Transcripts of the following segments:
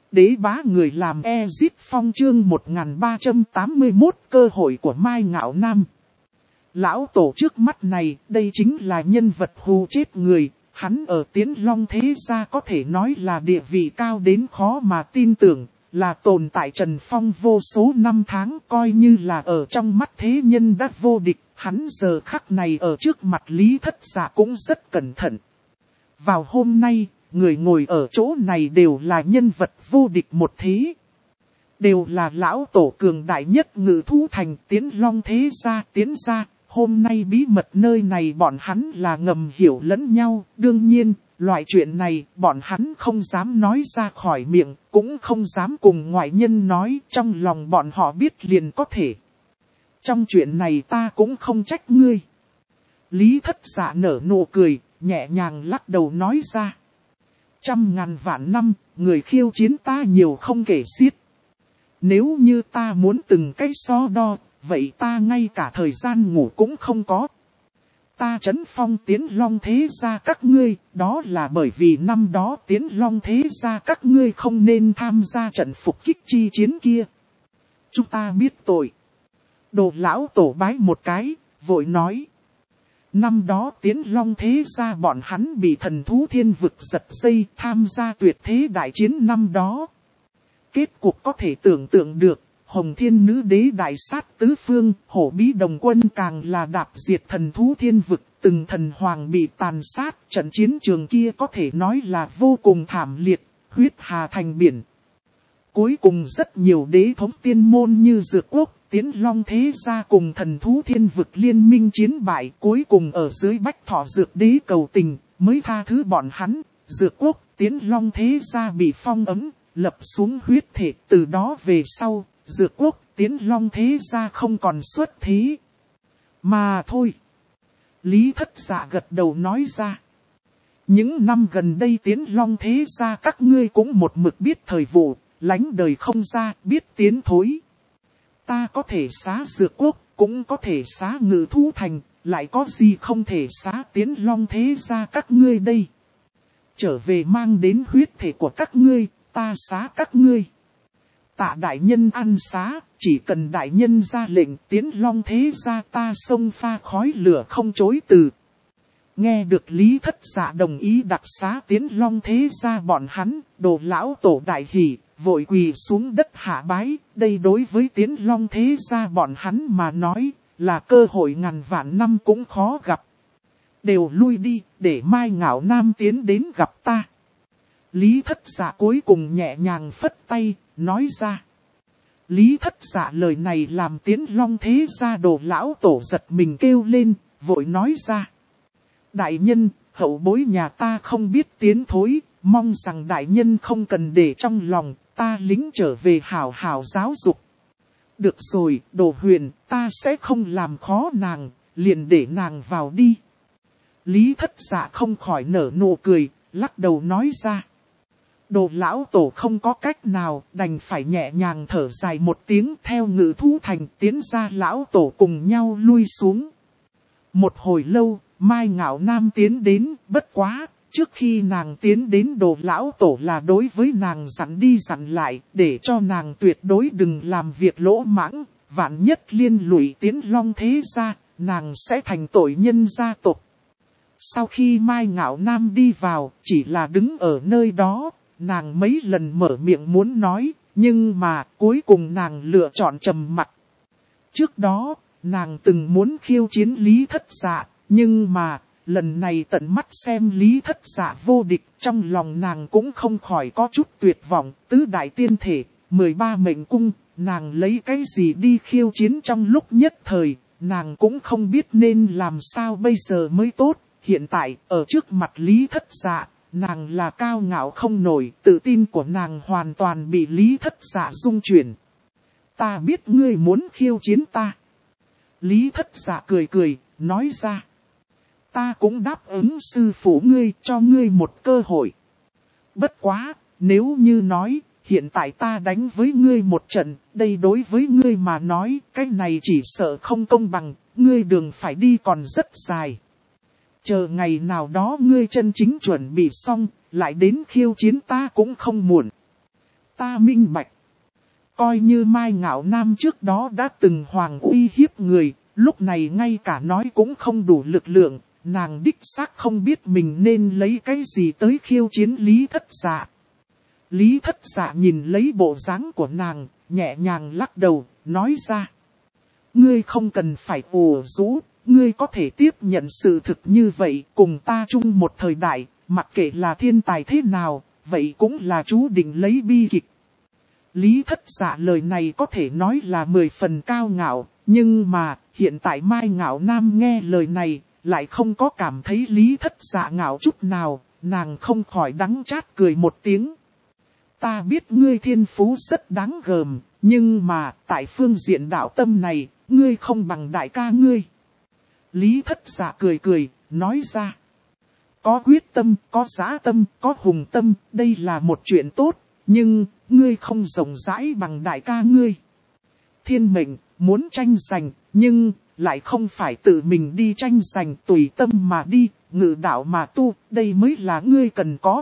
Đế bá người làm Ezit Phong chương 1381 cơ hội của Mai Ngạo Nam. Lão tổ trước mắt này, đây chính là nhân vật hù chết người, hắn ở Tiến Long thế gia có thể nói là địa vị cao đến khó mà tin tưởng, là tồn tại Trần Phong vô số năm tháng, coi như là ở trong mắt thế nhân đã vô địch, hắn giờ khắc này ở trước mặt Lý Thất Dạ cũng rất cẩn thận. Vào hôm nay, người ngồi ở chỗ này đều là nhân vật vô địch một thế. Đều là lão tổ cường đại nhất Ngự Thú Thành Tiến Long thế gia tiến ra. Hôm nay bí mật nơi này bọn hắn là ngầm hiểu lẫn nhau. Đương nhiên, loại chuyện này bọn hắn không dám nói ra khỏi miệng, cũng không dám cùng ngoại nhân nói. Trong lòng bọn họ biết liền có thể. Trong chuyện này ta cũng không trách ngươi. Lý Thất Dạ nở nụ cười, nhẹ nhàng lắc đầu nói ra. 100.000 vạn năm, người khiêu chiến ta nhiều không kể xiết. Nếu như ta muốn từng cái so đo, vậy ta ngay cả thời gian ngủ cũng không có. Ta Trấn Phong Tiến Long thế gia các ngươi, đó là bởi vì năm đó Tiến Long thế gia các ngươi không nên tham gia trận phục kích chi chiến kia. Chúng ta biết tội. Đồ lão tổ bái một cái, vội nói. Năm đó Tiến Long thế gia bọn hắn bị thần thú thiên vực giật dây tham gia tuyệt thế đại chiến năm đó. Kết cục có thể tưởng tượng được, Hồng Thiên Nữ Đế đại sát tứ phương, Hổ Bí Đồng Quân càng là đạp diệt thần thú thiên vực, từng thần hoàng bị tàn sát, trận chiến trường kia có thể nói là vô cùng thảm liệt, huyết hà thành biển. Cuối cùng rất nhiều đế thống tiên môn như Dược Quốc, Tiến Long thế gia cùng thần thú thiên vực liên minh chiến bại, cuối cùng ở dưới Bách Thọ Dược Đế cầu tình, mới tha thứ bọn hắn. Dược Quốc, Tiến Long thế gia bị phong ấn, lập xuống huyết thể, từ đó về sau, Dược Quốc, Tiến Long thế gia không còn xuất thế. Mà thôi. Lý Thất Dạ gật đầu nói ra. Những năm gần đây Tiến Long thế gia các ngươi cũng một mực biết thời vụ, lánh đời không ra, biết tiến thối. Ta có thể xá Dược Quốc, cũng có thể xá Ngự Thú Thành, lại có gì không thể xá Tiến Long thế gia các ngươi đây. Trở về mang đến huyết thể của các ngươi, ta xá các ngươi. Tạ đại nhân ăn xá, chỉ cần đại nhân ra lệnh Tiến Long thế gia ta xông pha khói lửa không chối từ. Nghe được Lý Thất Dạ đồng ý đặc xá Tiến Long thế gia bọn hắn, Đồ lão tổ đại hỉ, vội quỳ xuống đất hạ bái. Đây đối với Tiến Long thế gia bọn hắn mà nói, là cơ hội ngàn vạn năm cũng khó gặp. Đều lui đi, để Mai Ngạo Nam tiến đến gặp ta. Lý Thất Dạ cuối cùng nhẹ nhàng phất tay, nói ra. Lý Thất Dạ lời này làm Tiến Long thế gia Đồ lão tổ giật mình kêu lên, vội nói ra. Đại nhân, hậu bối nhà ta không biết tiến thối, mong rằng đại nhân không cần để trong lòng, ta lính trở về hảo hảo giáo dục. Được rồi, Đồ Huyền, ta sẽ không làm khó nàng, liền để nàng vào đi. Lý Thất Dạ không khỏi nở nụ cười, lắc đầu nói ra. Đồ lão tổ không có cách nào, đành phải nhẹ nhàng thở dài một tiếng theo Ngự Thú Thành tiến ra lão tổ cùng nhau lui xuống. Một hồi lâu, Mai Ngạo Nam tiến đến, bất quá, trước khi nàng tiến đến Đồ lão tổ là đối với nàng dặn đi dặn lại, để cho nàng tuyệt đối đừng làm việc lỗ mãng, vạn nhất liên lụy Tiến Long thế gia, nàng sẽ thành tội nhân gia tộc. Sau khi Mai Ngạo Nam đi vào, chỉ là đứng ở nơi đó, nàng mấy lần mở miệng muốn nói, nhưng mà cuối cùng nàng lựa chọn trầm mặc. Trước đó, nàng từng muốn khiêu chiến Lý Thất Dạ, nhưng mà, lần này tận mắt xem Lý Thất Dạ vô địch, trong lòng nàng cũng không khỏi có chút tuyệt vọng. Tứ đại tiên thể, 13 mệnh cung, nàng lấy cái gì đi khiêu chiến trong lúc nhất thời, nàng cũng không biết nên làm sao bây giờ mới tốt. Hiện tại, ở trước mặt Lý Thất Dạ, nàng là cao ngạo không nổi, tự tin của nàng hoàn toàn bị Lý Thất Dạ rung chuyển. Ta biết ngươi muốn khiêu chiến ta. Lý Thất Dạ cười cười, nói ra. Ta cũng đáp ứng sư phụ ngươi, cho ngươi một cơ hội. Bất quá, nếu như nói, hiện tại ta đánh với ngươi một trận, đây đối với ngươi mà nói, cái này chỉ sợ không công bằng, ngươi đường phải đi còn rất dài. Chờ ngày nào đó ngươi chân chính chuẩn bị xong, lại đến khiêu chiến ta cũng không muộn. Ta minh bạch. Coi như Mai Ngạo Nam trước đó đã từng hoàng uy hiếp người, lúc này ngay cả nói cũng không đủ lực lượng, nàng đích xác không biết mình nên lấy cái gì tới khiêu chiến Lý Thất Dạ. Lý Thất Dạ nhìn lấy bộ dáng của nàng, nhẹ nhàng lắc đầu, nói ra. Ngươi không cần phải ủ rũ, ngươi có thể tiếp nhận sự thực như vậy, cùng ta chung một thời đại, mặc kệ là thiên tài thế nào, vậy cũng là chú định lấy bi kịch. Lý Thất Dạ lời này có thể nói là 10 phần cao ngạo, nhưng mà hiện tại Mai Ngạo Nam nghe lời này, lại không có cảm thấy Lý Thất Dạ ngạo chút nào, nàng không khỏi đắng chát cười một tiếng. Ta biết ngươi thiên phú rất đáng gờm, nhưng mà tại phương diện đạo tâm này, ngươi không bằng đại ca ngươi. Lý Thất Dạ cười cười, nói ra. Có quyết tâm, có dã tâm, có hùng tâm, đây là một chuyện tốt, nhưng ngươi không rộng rãi bằng đại ca ngươi. Thiên mệnh, muốn tranh giành, nhưng lại không phải tự mình đi tranh giành, tùy tâm mà đi, ngự đạo mà tu, đây mới là ngươi cần có.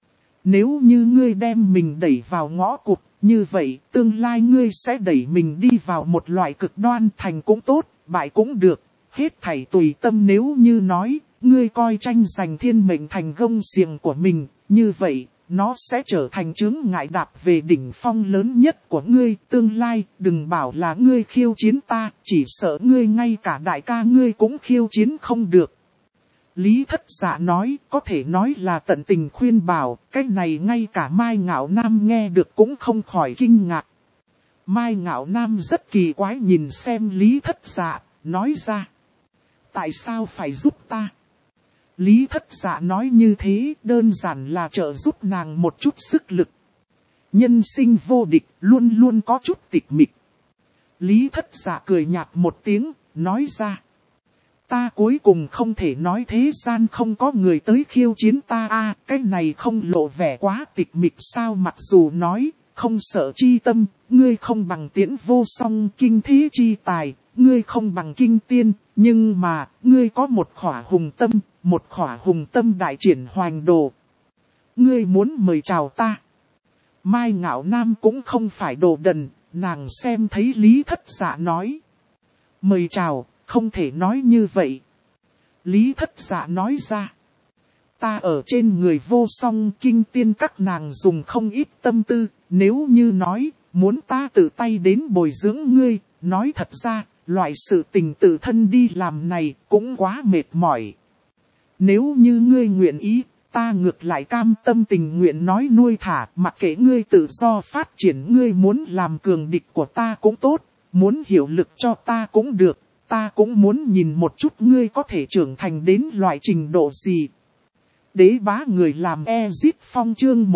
Nếu như ngươi đem mình đẩy vào ngõ cụt, như vậy tương lai ngươi sẽ đẩy mình đi vào một loại cực đoan, thành cũng tốt, bại cũng được, hết thảy tùy tâm. Nếu như nói, ngươi coi tranh giành thiên mệnh thành gông xiềng của mình, như vậy, nó sẽ trở thành chướng ngại đạp về đỉnh phong lớn nhất của ngươi. Tương lai, đừng bảo là ngươi khiêu chiến ta, chỉ sợ ngươi ngay cả đại ca ngươi cũng khiêu chiến không được. Lý Thất Dạ nói, có thể nói là tận tình khuyên bảo, cái này ngay cả Mai Ngạo Nam nghe được cũng không khỏi kinh ngạc. Mai Ngạo Nam rất kỳ quái nhìn xem Lý Thất Dạ, nói ra. Tại sao phải giúp ta? Lý Thất Dạ nói như thế, đơn giản là trợ giúp nàng một chút sức lực. Nhân sinh vô địch, luôn luôn có chút tịch mịch. Lý Thất Dạ cười nhạt một tiếng, nói ra. Ta cuối cùng không thể nói thế gian không có người tới khiêu chiến ta cái này không lộ vẻ quá tịch mịch sao? Mặc dù nói, không sợ chi tâm, ngươi không bằng Tiễn Vô Song kinh thế chi tài, ngươi không bằng kinh tiên, nhưng mà, ngươi có một khỏa hùng tâm đại triển hoành đồ. Ngươi muốn mời chào ta. Mai Ngạo Nam cũng không phải đồ đần, nàng xem thấy Lý Thất Dạ nói. Mời chào. Không thể nói như vậy. Lý Thất Dạ nói ra. Ta ở trên người Vô Song kinh tiên các nàng dùng không ít tâm tư. Nếu như nói, muốn ta tự tay đến bồi dưỡng ngươi. Nói thật ra, loại sự tình tự thân đi làm này cũng quá mệt mỏi. Nếu như ngươi nguyện ý, ta ngược lại cam tâm tình nguyện nói nuôi thả. Mặc kệ ngươi tự do phát triển, ngươi muốn làm cường địch của ta cũng tốt. Muốn hiệu lực cho ta cũng được. Ta cũng muốn nhìn một chút ngươi có thể trưởng thành đến loại trình độ gì. Đế bá người làm Ezit Phong chương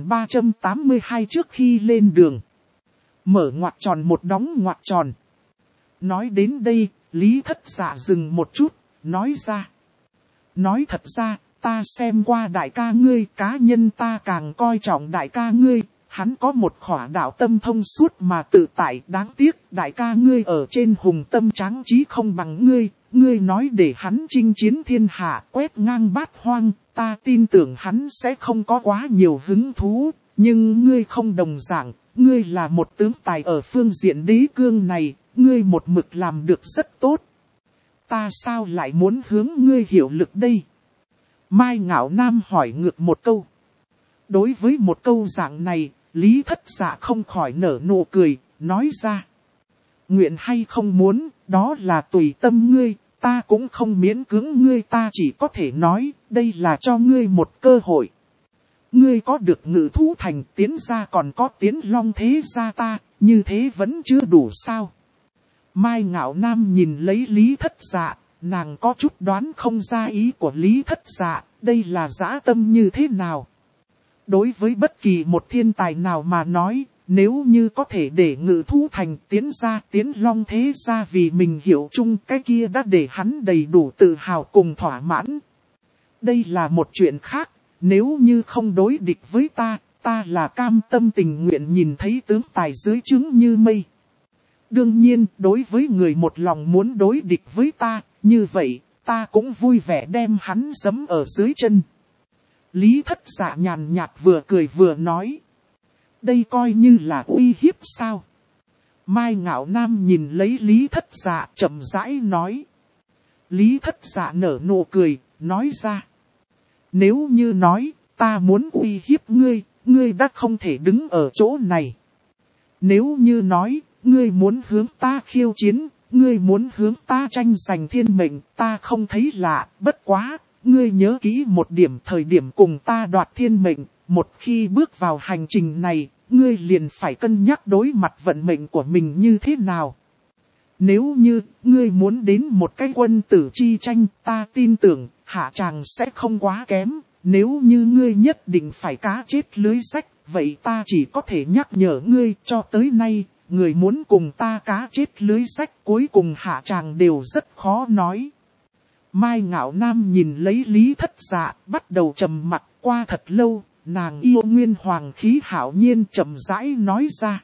1382 trước khi lên đường. Mở ngoặc tròn một đóng ngoặc tròn. Nói đến đây, Lý Thất Dạ dừng một chút, nói ra. Nói thật ra, ta xem qua đại ca ngươi, cá nhân ta càng coi trọng đại ca ngươi. Hắn có một khỏa đạo tâm thông suốt mà tự tại, đáng tiếc đại ca ngươi ở trên hùng tâm tráng trí không bằng ngươi. Ngươi nói để hắn chinh chiến thiên hạ quét ngang bát hoang, ta tin tưởng hắn sẽ không có quá nhiều hứng thú. Nhưng ngươi không đồng dạng, ngươi là một tướng tài ở phương diện đế cương này, ngươi một mực làm được rất tốt. Ta sao lại muốn hướng ngươi hiệu lực đây? Mai Ngạo Nam hỏi ngược một câu. Đối với một câu dạng này, Lý Thất Dạ không khỏi nở nụ cười, nói ra. Nguyện hay không muốn, đó là tùy tâm ngươi, ta cũng không miễn cưỡng ngươi, ta chỉ có thể nói, đây là cho ngươi một cơ hội. Ngươi có được Ngự Thú Thành tiến ra còn có Tiến Long thế gia ta, như thế vẫn chưa đủ sao? Mai Ngạo Nam nhìn lấy Lý Thất Dạ, nàng có chút đoán không ra ý của Lý Thất Dạ, đây là dã tâm như thế nào? Đối với bất kỳ một thiên tài nào mà nói, nếu như có thể để Ngự Thú Thành tiến ra Tiến Long thế gia vì mình hiểu chung, cái kia đã để hắn đầy đủ tự hào cùng thỏa mãn. Đây là một chuyện khác, nếu như không đối địch với ta, ta là cam tâm tình nguyện nhìn thấy tướng tài dưới trướng như mây. Đương nhiên, đối với người một lòng muốn đối địch với ta, như vậy, ta cũng vui vẻ đem hắn giẫm ở dưới chân. Lý Thất Dạ nhàn nhạt vừa cười vừa nói. Đây coi như là uy hiếp sao? Mai Ngạo Nam nhìn lấy Lý Thất Dạ chậm rãi nói. Lý Thất Dạ nở nụ cười, nói ra. Nếu như nói, ta muốn uy hiếp ngươi, ngươi đã không thể đứng ở chỗ này. Nếu như nói, ngươi muốn hướng ta khiêu chiến, ngươi muốn hướng ta tranh giành thiên mệnh, ta không thấy lạ, bất quá, ngươi nhớ kỹ một điểm thời điểm cùng ta đoạt thiên mệnh, một khi bước vào hành trình này, ngươi liền phải cân nhắc đối mặt vận mệnh của mình như thế nào. Nếu như, ngươi muốn đến một cái quân tử chi tranh, ta tin tưởng, hạ tràng sẽ không quá kém. Nếu như ngươi nhất định phải cá chết lưới rách, vậy ta chỉ có thể nhắc nhở ngươi cho tới nay, người muốn cùng ta cá chết lưới rách cuối cùng hạ tràng đều rất khó nói. Mai Ngạo Nam nhìn lấy Lý Thất Dạ, bắt đầu trầm mặc qua thật lâu, nàng yêu nguyên hoàng khí hảo nhiên chậm rãi nói ra.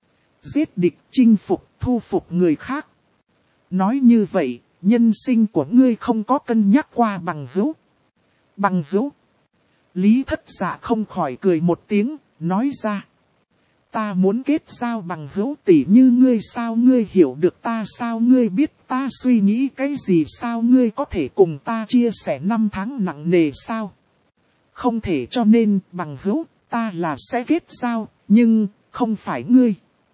Giết địch, chinh phục, thu phục người khác. Nói như vậy, nhân sinh của ngươi không có cân nhắc qua bằng hữu. Bằng hữu. Lý Thất Dạ không khỏi cười một tiếng, nói ra. Ta muốn kết giao bằng hữu tỉ như ngươi sao ngươi hiểu được ta sao ngươi biết ta suy nghĩ cái gì sao ngươi có thể cùng ta chia sẻ năm tháng nặng nề sao. Không thể cho nên bằng hữu ta là sẽ kết giao, nhưng không phải ngươi.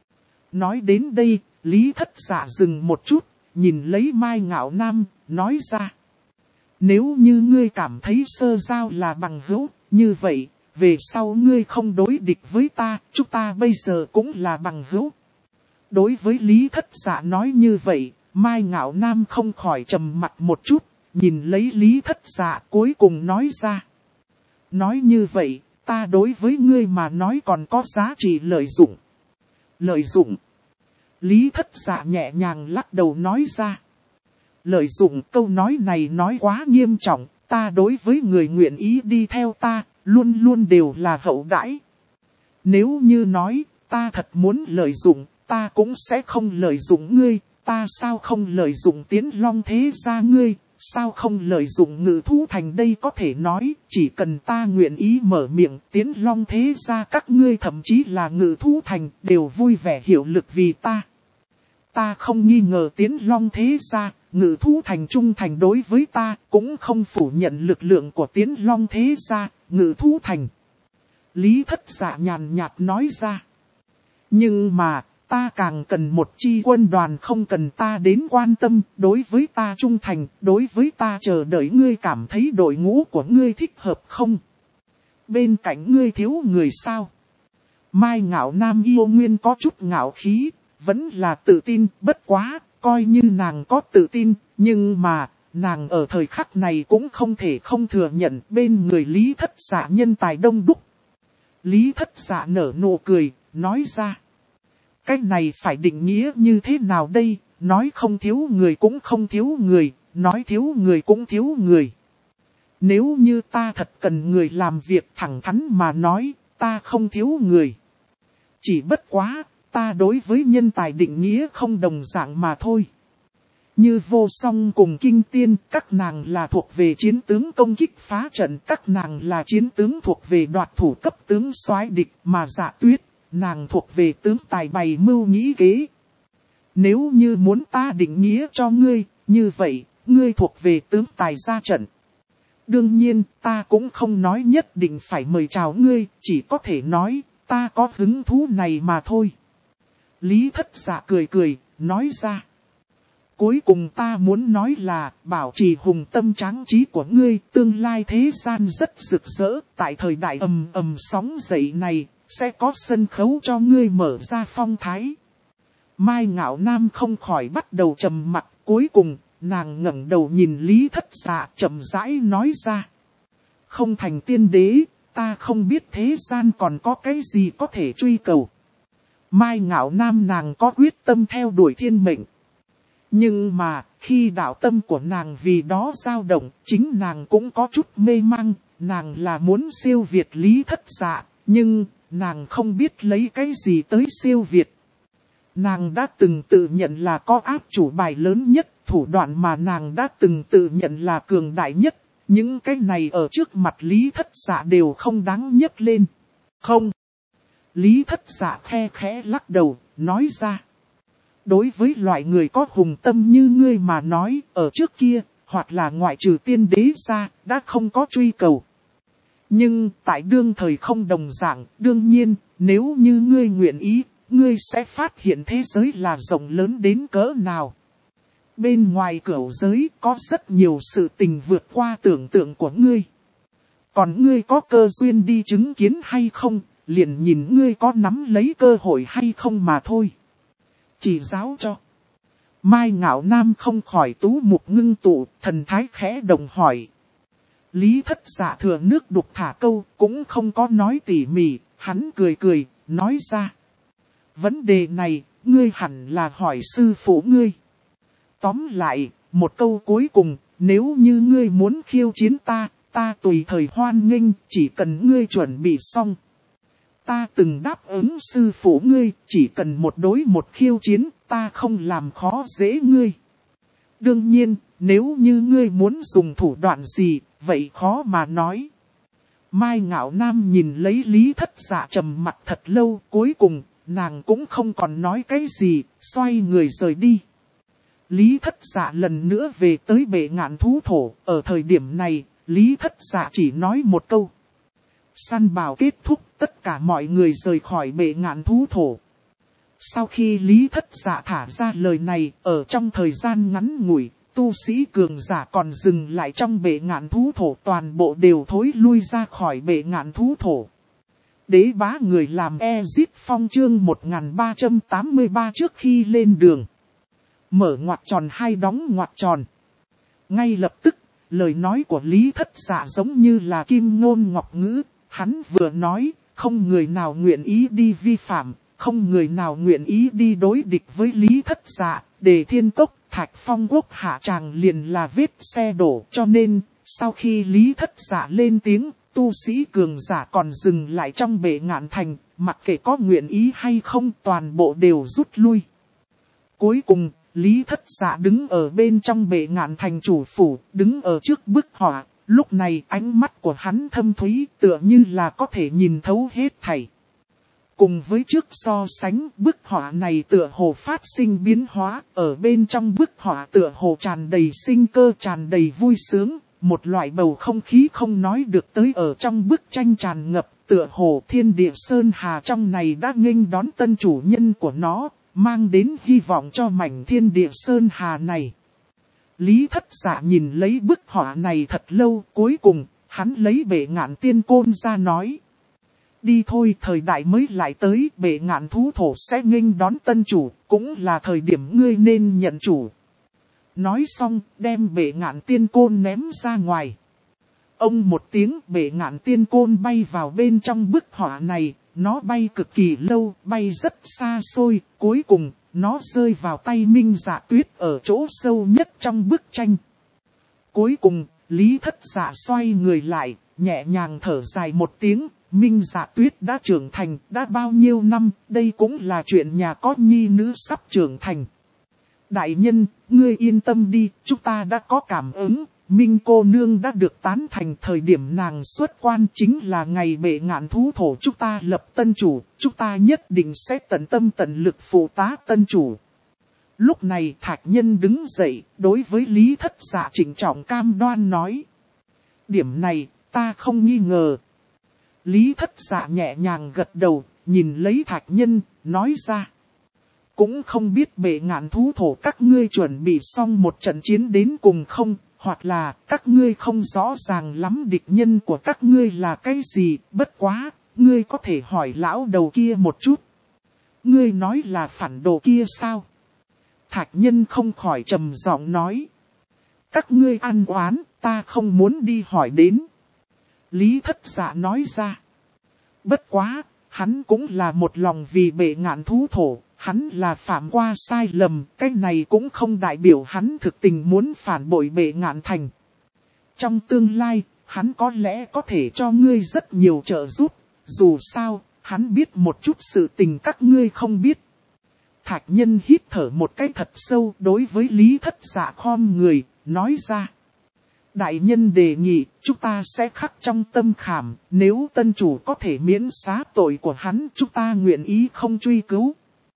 Nói đến đây, Lý Thất Dạ dừng một chút, nhìn lấy Mai Ngạo Nam, nói ra. Nếu như ngươi cảm thấy sơ giao là bằng hữu, như vậy, về sau ngươi không đối địch với ta, chúng ta bây giờ cũng là bằng hữu. Đối với Lý Thất Dạ nói như vậy, Mai Ngạo Nam không khỏi trầm mặt một chút, nhìn lấy Lý Thất Dạ cuối cùng nói ra. Nói như vậy, ta đối với ngươi mà nói còn có giá trị lợi dụng. Lợi dụng. Lý Thất Dạ nhẹ nhàng lắc đầu nói ra. Lợi dụng câu nói này nói quá nghiêm trọng, ta đối với người nguyện ý đi theo ta, luôn luôn đều là hậu đãi. Nếu như nói, ta thật muốn lợi dụng, ta cũng sẽ không lợi dụng ngươi, ta sao không lợi dụng Tiến Long thế gia ngươi, sao không lợi dụng Ngự Thú Thành đây có thể nói, chỉ cần ta nguyện ý mở miệng Tiến Long thế gia các ngươi thậm chí là Ngự Thú Thành đều vui vẻ hiệu lực vì ta. Ta không nghi ngờ Tiến Long thế gia, Ngự Thú Thành trung thành đối với ta, cũng không phủ nhận lực lượng của Tiến Long thế gia, Ngự Thú Thành. Lý Thất Dạ nhàn nhạt nói ra. Nhưng mà, ta càng cần một chi quân đoàn không cần ta đến quan tâm, đối với ta trung thành, đối với ta chờ đợi ngươi cảm thấy đội ngũ của ngươi thích hợp không? Bên cạnh ngươi thiếu người sao? Mai Ngạo Nam yêu nguyên có chút ngạo khí, vẫn là tự tin, bất quá, coi như nàng có tự tin, nhưng mà, nàng ở thời khắc này cũng không thể không thừa nhận bên người Lý Thất Dạ nhân tài đông đúc. Lý Thất Dạ nở nụ cười, nói ra. Cái này phải định nghĩa như thế nào đây, nói không thiếu người cũng không thiếu người, nói thiếu người cũng thiếu người. Nếu như ta thật cần người làm việc thẳng thắn mà nói, ta không thiếu người. Chỉ bất quá, ta đối với nhân tài định nghĩa không đồng dạng mà thôi. Như Vô Song cùng Kinh Tiên, các nàng là thuộc về chiến tướng công kích phá trận, các nàng là chiến tướng thuộc về đoạt thủ cấp tướng soái địch, mà Dạ Tuyết, nàng thuộc về tướng tài bày mưu nghĩ kế. Nếu như muốn ta định nghĩa cho ngươi, như vậy, ngươi thuộc về tướng tài ra trận. Đương nhiên, ta cũng không nói nhất định phải mời chào ngươi, chỉ có thể nói, ta có hứng thú này mà thôi. Lý Thất Dạ cười cười, nói ra. Cuối cùng ta muốn nói là, bảo trì hùng tâm tráng trí của ngươi, tương lai thế gian rất rực rỡ, tại thời đại ầm ầm sóng dậy này, sẽ có sân khấu cho ngươi mở ra phong thái. Mai Ngạo Nam không khỏi bắt đầu trầm mặc, cuối cùng, nàng ngẩng đầu nhìn Lý Thất Dạ chậm rãi nói ra. Không thành tiên đế, ta không biết thế gian còn có cái gì có thể truy cầu. Mai Ngạo Nam nàng có quyết tâm theo đuổi thiên mệnh. Nhưng mà, khi đạo tâm của nàng vì đó dao động, chính nàng cũng có chút mê mang, nàng là muốn siêu việt Lý Thất Dạ, nhưng nàng không biết lấy cái gì tới siêu việt. Nàng đã từng tự nhận là có áp chủ bài lớn nhất, thủ đoạn mà nàng đã từng tự nhận là cường đại nhất, những cái này ở trước mặt Lý Thất Dạ đều không đáng nhấc lên. Không. Lý Thất Dạ khe khẽ lắc đầu, nói ra. Đối với loại người có hùng tâm như ngươi mà nói, ở trước kia, hoặc là ngoại trừ tiên đế ra, đã không có truy cầu. Nhưng tại đương thời không đồng dạng, đương nhiên, nếu như ngươi nguyện ý, ngươi sẽ phát hiện thế giới là rộng lớn đến cỡ nào. Bên ngoài cửu giới có rất nhiều sự tình vượt qua tưởng tượng của ngươi. Còn ngươi có cơ duyên đi chứng kiến hay không, liền nhìn ngươi có nắm lấy cơ hội hay không mà thôi. Chỉ giáo cho. Mai Ngạo Nam không khỏi tú mục ngưng tụ, thần thái khẽ động hỏi. Lý Thất Dạ thừa nước đục thả câu, cũng không có nói tỉ mỉ, hắn cười cười, nói ra. Vấn đề này, ngươi hẳn là hỏi sư phụ ngươi. Tóm lại, một câu cuối cùng, nếu như ngươi muốn khiêu chiến ta tùy thời hoan nghênh, chỉ cần ngươi chuẩn bị xong. Ta từng đáp ứng sư phụ ngươi, chỉ cần một đối một khiêu chiến, ta không làm khó dễ ngươi. Đương nhiên, nếu như ngươi muốn dùng thủ đoạn gì, vậy khó mà nói. Mai Ngạo Nam nhìn lấy Lý Thất Dạ trầm mặt thật lâu, cuối cùng, nàng cũng không còn nói cái gì, xoay người rời đi. Lý Thất Dạ lần nữa về tới bệ ngạn thú thổ, ở thời điểm này, Lý Thất Dạ chỉ nói một câu. Săn bào kết thúc, tất cả mọi người rời khỏi bệ ngạn thú thổ. Sau khi Lý Thất Dạ thả ra lời này, ở trong thời gian ngắn ngủi, tu sĩ cường giả còn dừng lại trong bệ ngạn thú thổ toàn bộ đều thối lui ra khỏi bệ ngạn thú thổ. Đế bá người làm Ezit Phong chương 1383 trước khi lên đường. Mở ngoặc tròn hay đóng ngoặc tròn. Ngay lập tức, lời nói của Lý Thất Dạ giống như là kim ngôn ngọc ngữ. Hắn vừa nói, không người nào nguyện ý đi vi phạm, không người nào nguyện ý đi đối địch với Lý Thất Dạ. Để Thiên Cốc, Thạch Phong Quốc hạ tràng liền là vết xe đổ. Cho nên, sau khi Lý Thất Dạ lên tiếng, tu sĩ cường giả còn dừng lại trong bệ ngạn thành, mặc kệ có nguyện ý hay không toàn bộ đều rút lui. Cuối cùng, Lý Thất Dạ đứng ở bên trong bệ ngạn thành chủ phủ, đứng ở trước bức họa. Lúc này ánh mắt của hắn thâm thúy tựa như là có thể nhìn thấu hết thảy. Cùng với trước so sánh, bức họa này tựa hồ phát sinh biến hóa, ở bên trong bức họa tựa hồ tràn đầy sinh cơ, tràn đầy vui sướng, một loại bầu không khí không nói được tới ở trong bức tranh tràn ngập, tựa hồ thiên địa sơn hà trong này đã nghênh đón tân chủ nhân của nó, mang đến hy vọng cho mảnh thiên địa sơn hà này. Lý Thất Dạ nhìn lấy bức họa này thật lâu, cuối cùng, hắn lấy bệ ngạn tiên côn ra nói. Đi thôi, thời đại mới lại tới, bệ ngạn thú thổ sẽ nghênh đón tân chủ, cũng là thời điểm ngươi nên nhận chủ. Nói xong, đem bệ ngạn tiên côn ném ra ngoài. Ông một tiếng, bệ ngạn tiên côn bay vào bên trong bức họa này, nó bay cực kỳ lâu, bay rất xa xôi, cuối cùng, nó rơi vào tay Minh Dạ Tuyết ở chỗ sâu nhất trong bức tranh. Cuối cùng, Lý Thất Dạ xoay người lại, nhẹ nhàng thở dài một tiếng, Minh Dạ Tuyết đã trưởng thành, đã bao nhiêu năm, đây cũng là chuyện nhà có nhi nữ sắp trưởng thành. Đại nhân, ngươi yên tâm đi, chúng ta đã có cảm ứng, Minh cô nương đã được tán thành, thời điểm nàng xuất quan chính là ngày bệ ngạn thú thổ chúng ta lập tân chủ, chúng ta nhất định sẽ tận tâm tận lực phụ tá tân chủ. Lúc này Thạch Nhân đứng dậy, đối với Lý Thất Dạ trịnh trọng cam đoan nói. Điểm này, ta không nghi ngờ. Lý Thất Dạ nhẹ nhàng gật đầu, nhìn lấy Thạch Nhân, nói ra. Cũng không biết bệ ngạn thú thổ các ngươi chuẩn bị xong một trận chiến đến cùng không, hoặc là các ngươi không rõ ràng lắm địch nhân của các ngươi là cái gì, bất quá, ngươi có thể hỏi lão đầu kia một chút. Ngươi nói là phản đồ kia sao? Thạch Nhân không khỏi trầm giọng nói. Các ngươi ăn oán, ta không muốn đi hỏi đến. Lý Thất Dạ nói ra. Bất quá, hắn cũng là một lòng vì bệ ngạn thú thổ, hắn là phạm qua sai lầm, cái này cũng không đại biểu hắn thực tình muốn phản bội bệ ngạn thành. Trong tương lai, hắn có lẽ có thể cho ngươi rất nhiều trợ giúp, dù sao, hắn biết một chút sự tình các ngươi không biết. Thạch Nhân hít thở một cái thật sâu đối với Lý Thất Dạ khom người, nói ra. đại nhân đề nghị, chúng ta sẽ khắc trong tâm khảm, nếu tân chủ có thể miễn xá tội của hắn, chúng ta nguyện ý không truy cứu.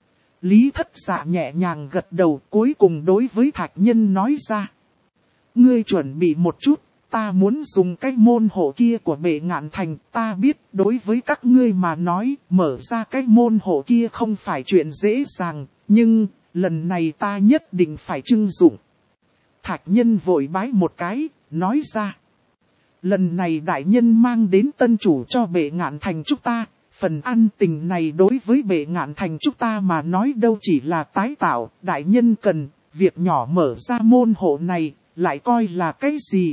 Lý Thất Dạ nhẹ nhàng gật đầu, cuối cùng đối với Thạch Nhân nói ra. Ngươi chuẩn bị một chút, ta muốn dùng cái môn hộ kia của Bệ Ngạn Thành, ta biết đối với các ngươi mà nói, mở ra cái môn hộ kia không phải chuyện dễ dàng, nhưng lần này ta nhất định phải trưng dụng. Thạch Nhân vội bái một cái, nói ra. Lần này đại nhân mang đến tân chủ cho Bệ Ngạn Thành chúng ta, phần ân tình này đối với Bệ Ngạn Thành chúng ta mà nói đâu chỉ là tái tạo, đại nhân cần, việc nhỏ mở ra môn hộ này, lại coi là cái gì?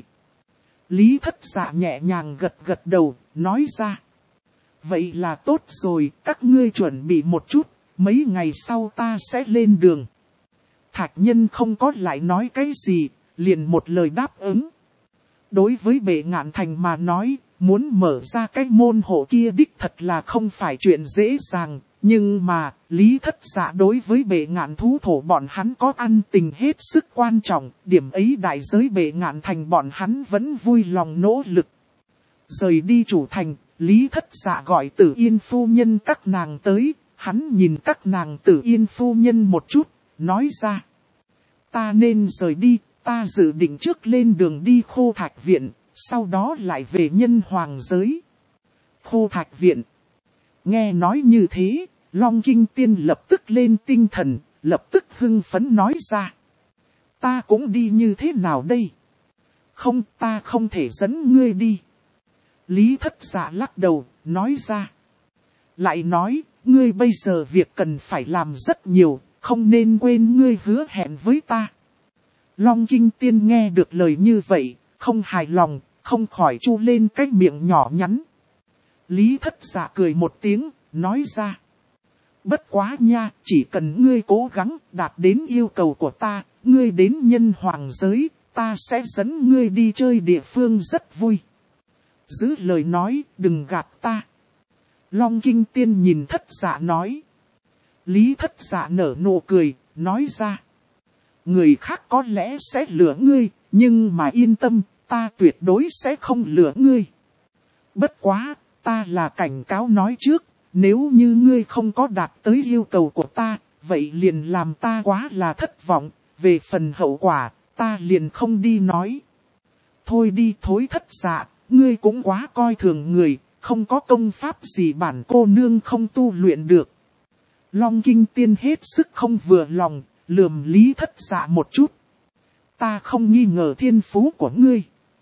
Lý Thất Dạ nhẹ nhàng gật gật đầu, nói ra. Vậy là tốt rồi, các ngươi chuẩn bị một chút, mấy ngày sau ta sẽ lên đường. Thạch Nhân không có lại nói cái gì, liền một lời đáp ứng. Đối với Bệ Ngạn Thành mà nói, muốn mở ra cái môn hộ kia đích thật là không phải chuyện dễ dàng, nhưng mà, Lý Thất Dạ đối với Bệ Ngạn thú thổ bọn hắn có ân tình hết sức quan trọng, điểm ấy đại giới Bệ Ngạn Thành bọn hắn vẫn vui lòng nỗ lực. Rời đi chủ thành, Lý Thất Dạ gọi Tử Yên phu nhân các nàng tới, hắn nhìn các nàng Tử Yên phu nhân một chút, nói ra. Ta nên rời đi, ta dự định trước lên đường đi Khô Thạch Viện, sau đó lại về Nhân Hoàng giới. Khô Thạch Viện. Nghe nói như thế, Long Kinh Tiên lập tức lên tinh thần, lập tức hưng phấn nói ra. Ta cũng đi như thế nào đây? Không, ta không thể dẫn ngươi đi. Lý Thất Dạ lắc đầu, nói ra. Lại nói, ngươi bây giờ việc cần phải làm rất nhiều, không nên quên ngươi hứa hẹn với ta. Long Kinh Tiên nghe được lời như vậy, không hài lòng, không khỏi chu lên cái miệng nhỏ nhắn. Lý Thất Dạ cười một tiếng, nói ra. Bất quá nha, chỉ cần ngươi cố gắng đạt đến yêu cầu của ta, ngươi đến Nhân Hoàng giới, ta sẽ dẫn ngươi đi chơi địa phương rất vui. Giữ lời nói, đừng gạt ta. Long Kinh Tiên nhìn Thất Dạ nói. Lý Thất Dạ nở nụ cười, nói ra. Người khác có lẽ sẽ lừa ngươi, nhưng mà yên tâm, ta tuyệt đối sẽ không lừa ngươi. Bất quá, ta là cảnh cáo nói trước, nếu như ngươi không có đạt tới yêu cầu của ta, vậy liền làm ta quá là thất vọng, về phần hậu quả, ta liền không đi nói. Thôi đi thối Thất Dạ, ngươi cũng quá coi thường người, không có công pháp gì bản cô nương không tu luyện được. Long Kinh Tiên hết sức không vừa lòng, lườm Lý Thất Dạ một chút. Ta không nghi ngờ thiên phú của ngươi.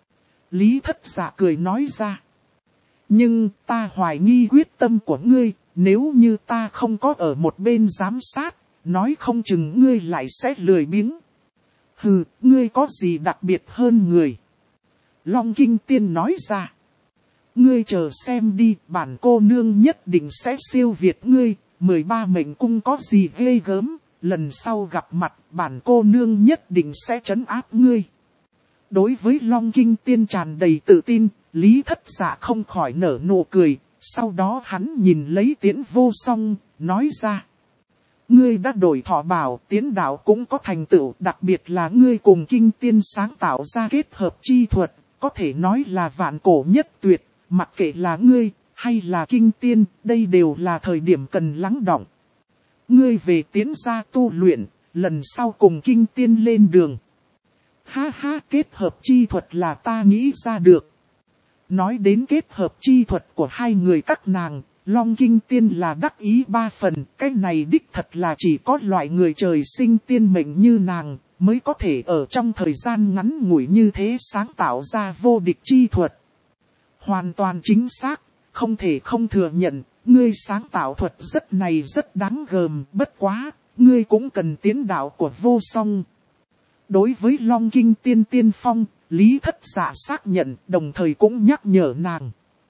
Lý Thất Dạ cười nói ra. Nhưng ta hoài nghi quyết tâm của ngươi, nếu như ta không có ở một bên giám sát, nói không chừng ngươi lại sẽ lười biếng. Hừ, ngươi có gì đặc biệt hơn người? Long Kinh Tiên nói ra. Ngươi chờ xem đi, bản cô nương nhất định sẽ siêu việt ngươi, 13 mệnh cung có gì ghê gớm, lần sau gặp mặt bản cô nương nhất định sẽ trấn áp ngươi. Đối với Long Kinh Tiên tràn đầy tự tin, Lý Thất Dạ không khỏi nở nụ cười, sau đó hắn nhìn lấy Tiễn Vô Song, nói ra. Ngươi đã đổi thọ bảo, Tiễn đạo cũng có thành tựu, đặc biệt là ngươi cùng Kinh Tiên sáng tạo ra kết hợp chi thuật, có thể nói là vạn cổ nhất tuyệt, mặc kệ là ngươi, hay là Kinh Tiên, đây đều là thời điểm cần lắng đọng. Ngươi về Tiễn gia tu luyện, lần sau cùng Kinh Tiên lên đường. Ha ha, kết hợp chi thuật là ta nghĩ ra được. Nói đến kết hợp chi thuật của hai người các nàng, Long Kinh Tiên là đắc ý 3 phần, cái này đích thật là chỉ có loại người trời sinh tiên mệnh như nàng, mới có thể ở trong thời gian ngắn ngủi như thế sáng tạo ra vô địch chi thuật. Hoàn toàn chính xác, không thể không thừa nhận, ngươi sáng tạo thuật rất đáng gờm, bất quá, ngươi cũng cần tiến đạo của Vô Song. Đối với Long Kinh Tiên tiên phong, Lý Thất Dạ xác nhận, đồng thời cũng nhắc nhở nàng.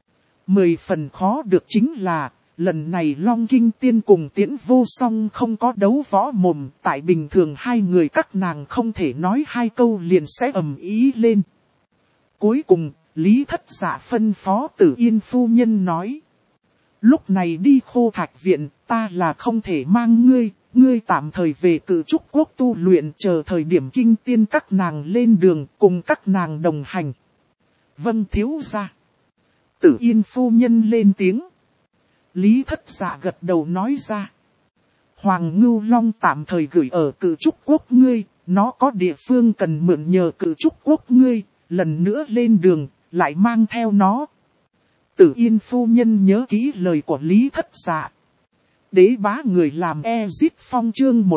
10 phần khó được chính là, lần này Long Kinh Tiên cùng Tiễn Vô Song không có đấu võ mồm, tại bình thường hai người các nàng không thể nói hai câu liền sẽ ầm ĩ lên. Cuối cùng, Lý Thất Dạ phân phó Tử Yên phu nhân nói. Lúc này đi Khô Thạch Viện, ta là không thể mang ngươi, ngươi tạm thời về Cự Trúc Quốc tu luyện, chờ thời điểm kinh tiên các nàng lên đường, cùng các nàng đồng hành. Vâng thiếu gia. Tử Yên phu nhân lên tiếng. Lý Thất Dạ gật đầu nói ra. Hoàng Ngưu Long tạm thời gửi ở Cự Trúc Quốc ngươi, nó có địa phương cần mượn nhờ Cự Trúc Quốc ngươi, lần nữa lên đường, lại mang theo nó. Tử Yên phu nhân nhớ kỹ lời của Lý Thất Dạ. Đế bá người làm Ezit Phong chương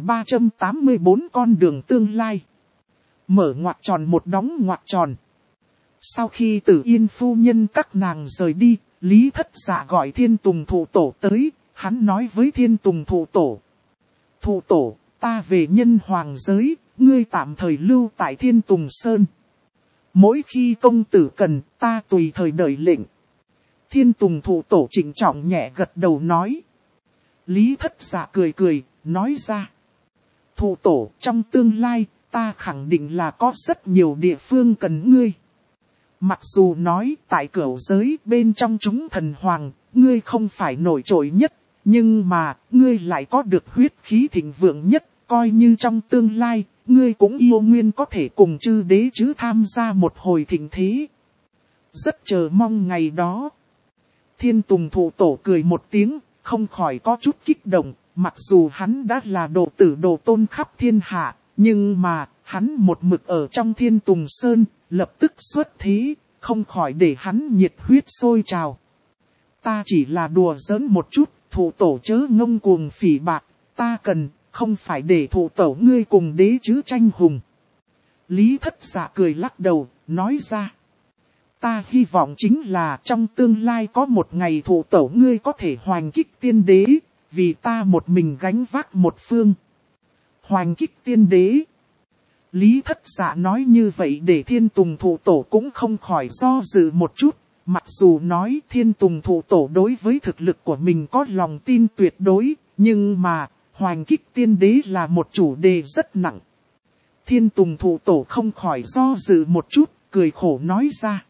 1384 con đường tương lai. Mở ngoặc tròn một đóng ngoặc tròn. Sau khi Tử Yên phu nhân các nàng rời đi, Lý Thất Dạ gọi Thiên Tùng Thụ Tổ tới, hắn nói với Thiên Tùng Thụ Tổ. Thụ Tổ, ta về nhân hoàng giới, ngươi tạm thời lưu tại Thiên Tùng Sơn. Mỗi khi công tử cần, ta tùy thời đợi lệnh. Thiên Tùng Thụ Tổ trịnh trọng nhẹ gật đầu nói. Lý Thất Dạ cười cười, nói ra. Thụ Tổ, trong tương lai, ta khẳng định là có rất nhiều địa phương cần ngươi. Mặc dù nói tại cửu giới bên trong chúng thần hoàng, ngươi không phải nổi trội nhất, nhưng mà, ngươi lại có được huyết khí thịnh vượng nhất, coi như trong tương lai, ngươi cũng yêu nguyên có thể cùng chư đế chứ tham gia một hồi thịnh thế. Rất chờ mong ngày đó. Thiên Tùng Thụ Tổ cười một tiếng, không khỏi có chút kích động, mặc dù hắn đã là độ tử độ tôn khắp thiên hạ, nhưng mà, hắn một mực ở trong Thiên Tùng Sơn, lập tức xuất thế, không khỏi để hắn nhiệt huyết sôi trào. Ta chỉ là đùa giỡn một chút, Thụ Tổ chớ ngông cuồng phỉ bạc, ta cần, không phải để Thụ Tổ ngươi cùng đế chứ tranh hùng. Lý Thất Dạ cười lắc đầu, nói ra. Ta hy vọng chính là trong tương lai có một ngày Thụ Tổ ngươi có thể hoành kích tiên đế, vì ta một mình gánh vác một phương. Hoành kích tiên đế. Lý Thất Dạ nói như vậy để Thiên Tùng Thụ Tổ cũng không khỏi do dự một chút. Mặc dù nói Thiên Tùng Thụ Tổ đối với thực lực của mình có lòng tin tuyệt đối, nhưng mà, hoành kích tiên đế là một chủ đề rất nặng. Thiên Tùng Thụ Tổ không khỏi do dự một chút, cười khổ nói ra.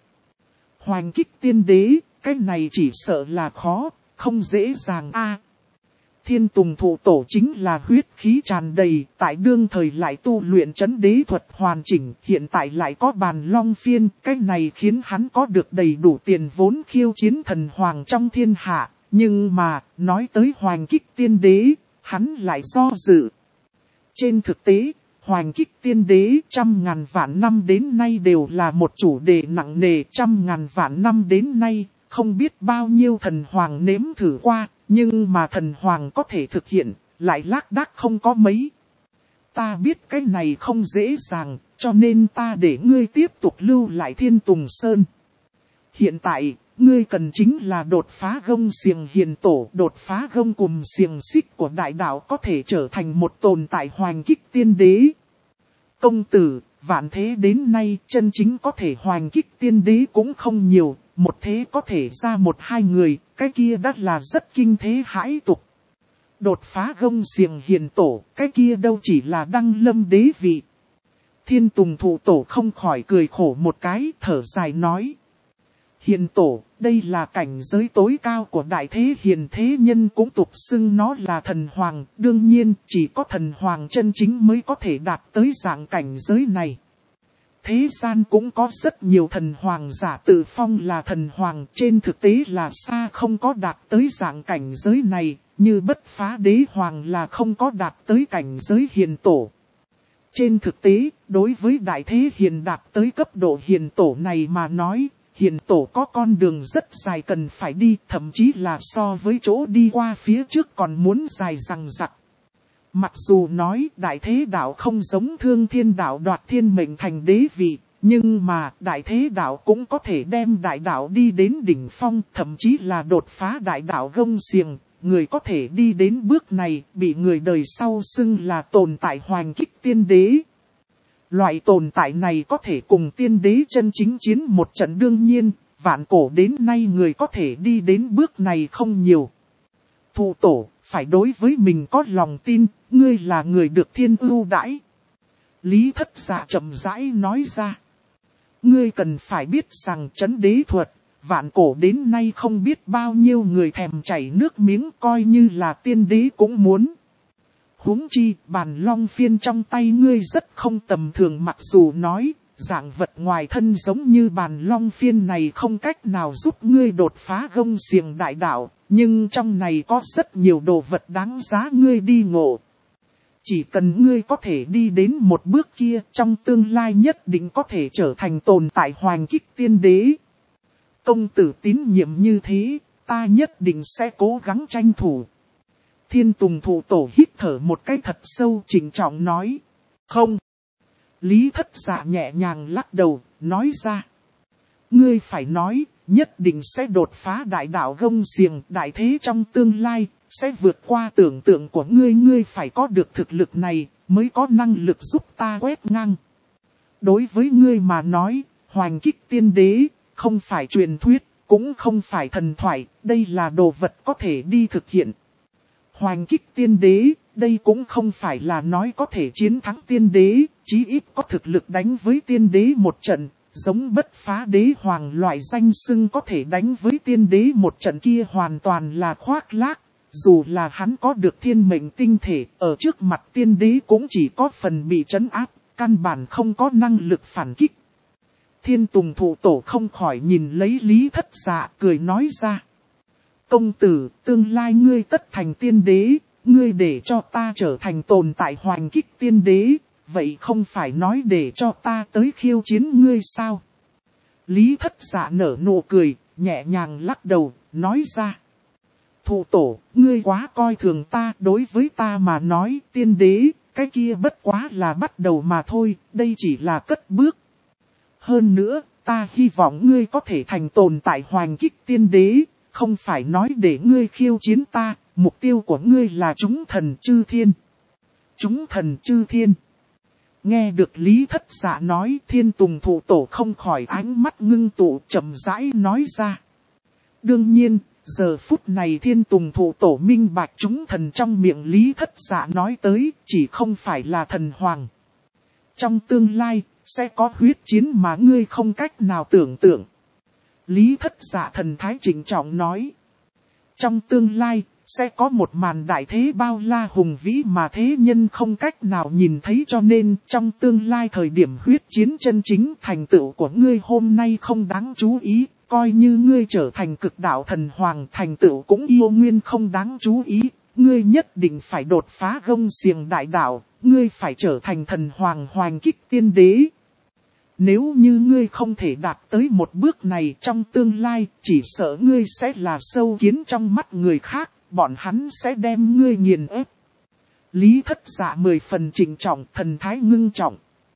Hoành kích tiên đế, cái này chỉ sợ là khó, không dễ dàng a. Thiên Tùng Thụ Tổ chính là huyết khí tràn đầy, tại đương thời lại tu luyện trấn đế thuật hoàn chỉnh, hiện tại lại có bàn long phiên, cái này khiến hắn có được đầy đủ tiền vốn khiêu chiến thần hoàng trong thiên hạ, nhưng mà, nói tới hoành kích tiên đế, hắn lại do dự. Trên thực tế, hoành kích tiên đế 100.000 vạn năm đến nay đều là một chủ đề nặng nề, 100.000 vạn năm đến nay, không biết bao nhiêu thần hoàng nếm thử qua. Nhưng mà thần hoàng có thể thực hiện, lại lác đác không có mấy. Ta biết cái này không dễ dàng, cho nên ta để ngươi tiếp tục lưu lại Thiên Tùng Sơn. Hiện tại, ngươi cần chính là đột phá gông xiềng hiền tổ, đột phá gông cùm xiềng xích của đại đạo có thể trở thành một tồn tại hoành kích tiên đế. Công tử, vạn thế đến nay chân chính có thể hoành kích tiên đế cũng không nhiều. Một thế có thể ra một hai người, cái kia đã là rất kinh thế hãi tục. Đột phá gông xiềng hiền tổ, cái kia đâu chỉ là đăng lâm đế vị. Thiên Tùng Thụ Tổ không khỏi cười khổ một cái, thở dài nói. Hiền tổ, đây là cảnh giới tối cao của đại thế hiền thế nhân cũng tục xưng nó là thần hoàng. Đương nhiên, chỉ có thần hoàng chân chính mới có thể đạt tới dạng cảnh giới này. Thế gian cũng có rất nhiều thần hoàng giả tự phong là thần hoàng, trên thực tế là xa không có đạt tới dạng cảnh giới này, như Bất Phá Đế Hoàng là không có đạt tới cảnh giới hiền tổ. Trên thực tế, đối với đại thế hiền đạt tới cấp độ hiền tổ này mà nói, hiền tổ có con đường rất dài cần phải đi, thậm chí là so với chỗ đi qua phía trước còn muốn dài dằng dặc. Mặc dù nói đại thế đạo không giống Thương Thiên đạo đoạt thiên mệnh thành đế vị, nhưng mà đại thế đạo cũng có thể đem đại đạo đi đến đỉnh phong, thậm chí là đột phá đại đạo gông xiềng. Người có thể đi đến bước này bị người đời sau xưng là tồn tại hoành kích tiên đế. Loại tồn tại này có thể cùng tiên đế chân chính chiến một trận, đương nhiên, vạn cổ đến nay người có thể đi đến bước này không nhiều. Thụ tổ, phải đối với mình có lòng tin, ngươi là người được thiên ưu đãi. Lý Thất Dạ chậm rãi nói ra. Ngươi cần phải biết rằng trấn đế thuật, vạn cổ đến nay không biết bao nhiêu người thèm chảy nước miếng, coi như là tiên đế cũng muốn. Huống chi, bàn long phiên trong tay ngươi rất không tầm thường, mặc dù nói, dạng vật ngoài thân giống như bàn long phiên này không cách nào giúp ngươi đột phá gông xiềng đại đạo, nhưng trong này có rất nhiều đồ vật đáng giá ngươi đi ngộ. Chỉ cần ngươi có thể đi đến một bước kia, trong tương lai nhất định có thể trở thành tồn tại hoành kích tiên đế. Công tử tín nhiệm như thế, ta nhất định sẽ cố gắng tranh thủ. Thiên Tùng Thụ Tổ hít thở một cái thật sâu, trịnh trọng nói. Không. Lý Thất Dạ nhẹ nhàng lắc đầu, nói ra. Ngươi phải nói, nhất định sẽ đột phá đại đạo gông xiềng, đại thế trong tương lai, sẽ vượt qua tưởng tượng của ngươi. Ngươi phải có được thực lực này, mới có năng lực giúp ta quét ngang. Đối với ngươi mà nói, hoành kích tiên đế, không phải truyền thuyết, cũng không phải thần thoại, đây là đồ vật có thể đi thực hiện. Hoành kích tiên đế, đây cũng không phải là nói có thể chiến thắng tiên đế, chí ít có thực lực đánh với tiên đế một trận, giống bất phá đế hoàng loại danh xưng có thể đánh với tiên đế một trận kia hoàn toàn là khoác lác. Dù là hắn có được thiên mệnh tinh thể, ở trước mặt tiên đế cũng chỉ có phần bị trấn áp, căn bản không có năng lực phản kích. Thiên Tùng Thụ Tổ không khỏi nhìn lấy Lý Thất Dạ, cười nói ra. Công tử, tương lai ngươi tất thành tiên đế, ngươi để cho ta trở thành tồn tại hoành kích tiên đế, vậy không phải nói để cho ta tới khiêu chiến ngươi sao? Lý Thất Dạ nở nụ cười, nhẹ nhàng lắc đầu, nói ra. Thụ Tổ, ngươi quá coi thường ta, đối với ta mà nói tiên đế, cái kia bất quá là bắt đầu mà thôi, đây chỉ là cất bước. Hơn nữa, ta hy vọng ngươi có thể thành tồn tại hoành kích tiên đế, không phải nói để ngươi khiêu chiến ta, mục tiêu của ngươi là chúng thần chư thiên. Chúng thần chư thiên. Nghe được Lý Thất Dạ nói, Thiên Tùng Thụ Tổ không khỏi ánh mắt ngưng tụ, chậm rãi nói ra. Đương nhiên, giờ phút này Thiên Tùng Thụ Tổ minh bạch chúng thần trong miệng Lý Thất Dạ nói tới, chỉ không phải là thần hoàng. Trong tương lai, sẽ có huyết chiến mà ngươi không cách nào tưởng tượng. Lý Thất Dạ thần thái trịnh trọng nói. Trong tương lai, sẽ có một màn đại thế bao la hùng vĩ mà thế nhân không cách nào nhìn thấy, cho nên trong tương lai thời điểm huyết chiến chân chính, thành tựu của ngươi hôm nay không đáng chú ý, coi như ngươi trở thành cực đạo thần hoàng, thành tựu cũng yêu nguyên không đáng chú ý, ngươi nhất định phải đột phá gông xiềng đại đạo, ngươi phải trở thành thần hoàng hoành kích tiên đế. Nếu như ngươi không thể đạt tới một bước này trong tương lai, chỉ sợ ngươi sẽ là sâu kiến trong mắt người khác, bọn hắn sẽ đem ngươi nghiền ép. Lý Thất Dạ 10 phần trịnh trọng, thần thái ngưng trọng.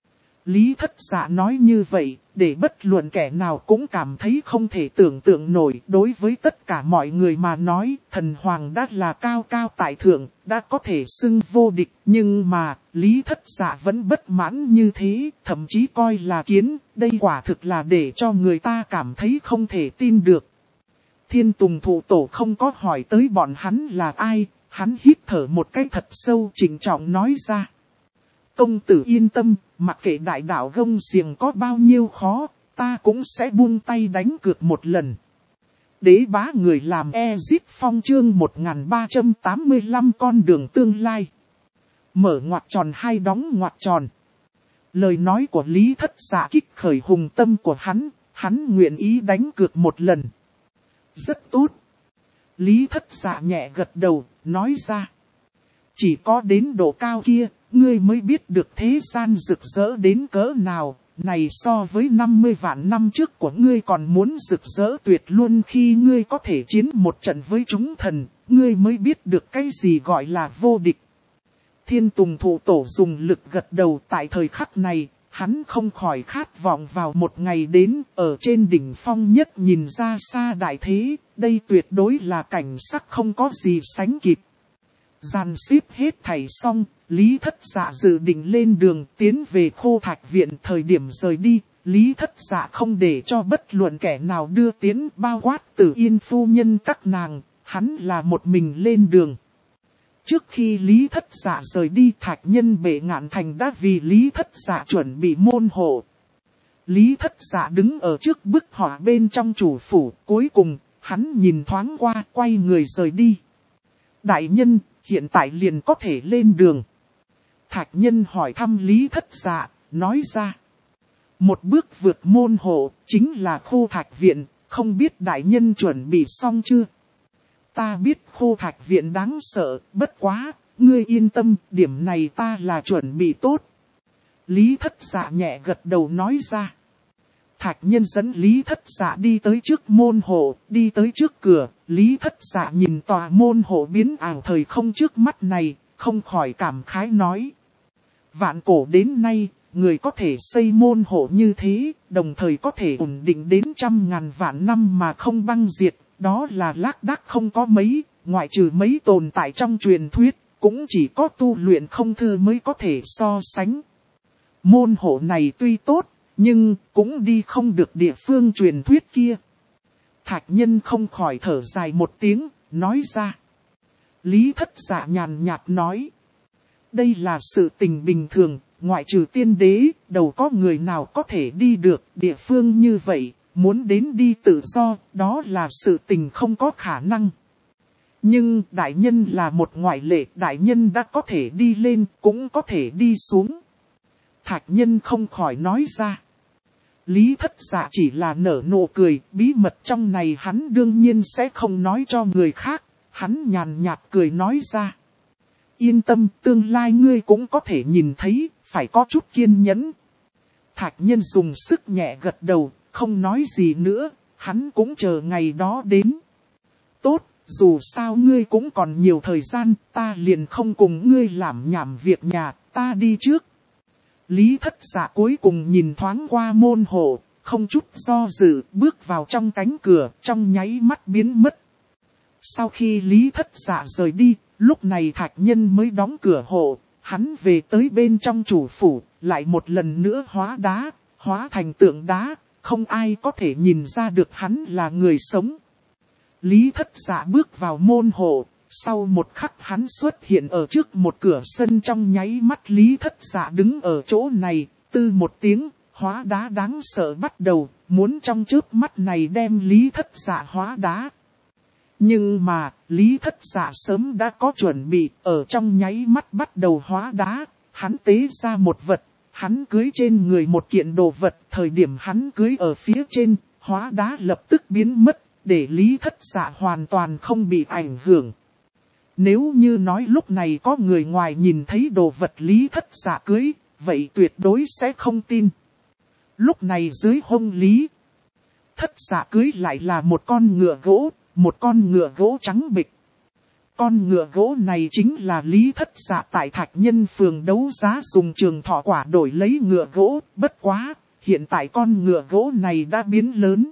Lý Thất Dạ nói như vậy, để bất luận kẻ nào cũng cảm thấy không thể tưởng tượng nổi. Đối với tất cả mọi người mà nói, thần hoàng đã là cao cao tại thượng, đã có thể xưng vô địch. Nhưng mà, Lý Thất Dạ vẫn bất mãn như thế, thậm chí coi là kiến, đây quả thực là để cho người ta cảm thấy không thể tin được. Thiên Tùng Thụ Tổ không có hỏi tới bọn hắn là ai, hắn hít thở một cái thật sâu, trịnh trọng nói ra. Công tử yên tâm, mặc kệ đại đạo gông xiềng có bao nhiêu khó, ta cũng sẽ buông tay đánh cược một lần. Đế bá người làm Ezip Phong chương 1385 con đường tương lai. Mở ngoặc tròn hai đóng ngoặc tròn. Lời nói của Lý Thất Dạ kích khởi hùng tâm của hắn nguyện ý đánh cược một lần. Rất tốt. Lý Thất Dạ nhẹ gật đầu, nói ra. Chỉ có đến độ cao kia, ngươi mới biết được thế gian rực rỡ đến cỡ nào, này so với 50 vạn năm trước của ngươi còn muốn rực rỡ tuyệt luôn. Khi ngươi có thể chiến một trận với chúng thần, ngươi mới biết được cái gì gọi là vô địch. Thiên Tùng Thụ Tổ dùng lực gật đầu. Tại thời khắc này, hắn không khỏi khát vọng vào một ngày đến, ở trên đỉnh phong nhất nhìn ra xa đại thế, đây tuyệt đối là cảnh sắc không có gì sánh kịp. Dàn xếp hết thảy xong, Lý Thất Dạ dự định lên đường tiến về Khô Thạch Viện. Thời điểm rời đi, Lý Thất Dạ không để cho bất luận kẻ nào đưa tiến, bao quát Tử Yên phu nhân các nàng, hắn là một mình lên đường. Trước khi Lý Thất Dạ rời đi, Thạch Nhân Bệ Ngạn Thành đã vì Lý Thất Dạ chuẩn bị môn hộ. Lý Thất Dạ đứng ở trước bức họa bên trong chủ phủ, cuối cùng, hắn nhìn thoáng qua, quay người rời đi. Đại nhân, hiện tại liền có thể lên đường. Thạch Nhân hỏi thăm Lý Thất Dạ, nói ra. Một bước vượt môn hộ, chính là Khô Thạch Viện, không biết đại nhân chuẩn bị xong chưa? Ta biết Khô Thạch Viện đáng sợ, bất quá, ngươi yên tâm, điểm này ta là chuẩn bị tốt. Lý Thất Dạ nhẹ gật đầu nói ra. Thạch Nhân dẫn Lý Thất Dạ đi tới trước môn hộ, đi tới trước cửa, Lý Thất Dạ nhìn tòa môn hộ biến ảo thời không trước mắt này, không khỏi cảm khái nói. Vạn cổ đến nay, người có thể xây môn hộ như thế, đồng thời có thể ổn định đến 100.000 vạn năm mà không băng diệt, đó là lác đác không có mấy, ngoại trừ mấy tồn tại trong truyền thuyết, cũng chỉ có tu luyện không thư mới có thể so sánh. Môn hộ này tuy tốt, nhưng cũng đi không được địa phương truyền thuyết kia. Thạch Nhân không khỏi thở dài một tiếng, nói ra. Lý Thất Dạ nhàn nhạt nói. Đây là sự tình bình thường, ngoại trừ tiên đế, đâu có người nào có thể đi được địa phương như vậy, muốn đến đi tự do, đó là sự tình không có khả năng. Nhưng đại nhân là một ngoại lệ, đại nhân đã có thể đi lên, cũng có thể đi xuống. Thạch Nhân không khỏi nói ra. Lý Thất Dạ chỉ là nở nụ cười, bí mật trong này hắn đương nhiên sẽ không nói cho người khác, hắn nhàn nhạt cười nói ra. Yên tâm, tương lai ngươi cũng có thể nhìn thấy, phải có chút kiên nhẫn. Thạch Nhân dùng sức nhẹ gật đầu, không nói gì nữa, hắn cũng chờ ngày đó đến. Tốt, dù sao ngươi cũng còn nhiều thời gian, ta liền không cùng ngươi làm nhảm việc nhà, ta đi trước. Lý Thất Dạ cuối cùng nhìn thoáng qua môn hộ, không chút do dự, bước vào trong cánh cửa, trong nháy mắt biến mất. Sau khi Lý Thất Dạ rời đi, lúc này Thạch Nhân mới đóng cửa hộ, hắn về tới bên trong chủ phủ, lại một lần nữa hóa đá, hóa thành tượng đá, không ai có thể nhìn ra được hắn là người sống. Lý Thất Dạ bước vào môn hộ, sau một khắc hắn xuất hiện ở trước một cửa sân, trong nháy mắt Lý Thất Dạ đứng ở chỗ này, tư một tiếng, hóa đá đáng sợ bắt đầu, muốn trong chớp mắt này đem Lý Thất Dạ hóa đá. Nhưng mà, Lý Thất Dạ sớm đã có chuẩn bị, ở trong nháy mắt bắt đầu hóa đá, hắn tế ra một vật, hắn cưới trên người một kiện đồ vật, thời điểm hắn cưới ở phía trên, hóa đá lập tức biến mất, để Lý Thất Dạ hoàn toàn không bị ảnh hưởng. Nếu như nói lúc này có người ngoài nhìn thấy đồ vật Lý Thất Dạ cưới, vậy tuyệt đối sẽ không tin. Lúc này dưới hông Lý Thất Dạ cưới lại là một con ngựa gỗ, một con ngựa gỗ trắng bịch. Con ngựa gỗ này chính là Lý Thất Dạ tại Thạch Nhân phường đấu giá dùng trường thọ quả đổi lấy ngựa gỗ, bất quá, hiện tại con ngựa gỗ này đã biến lớn.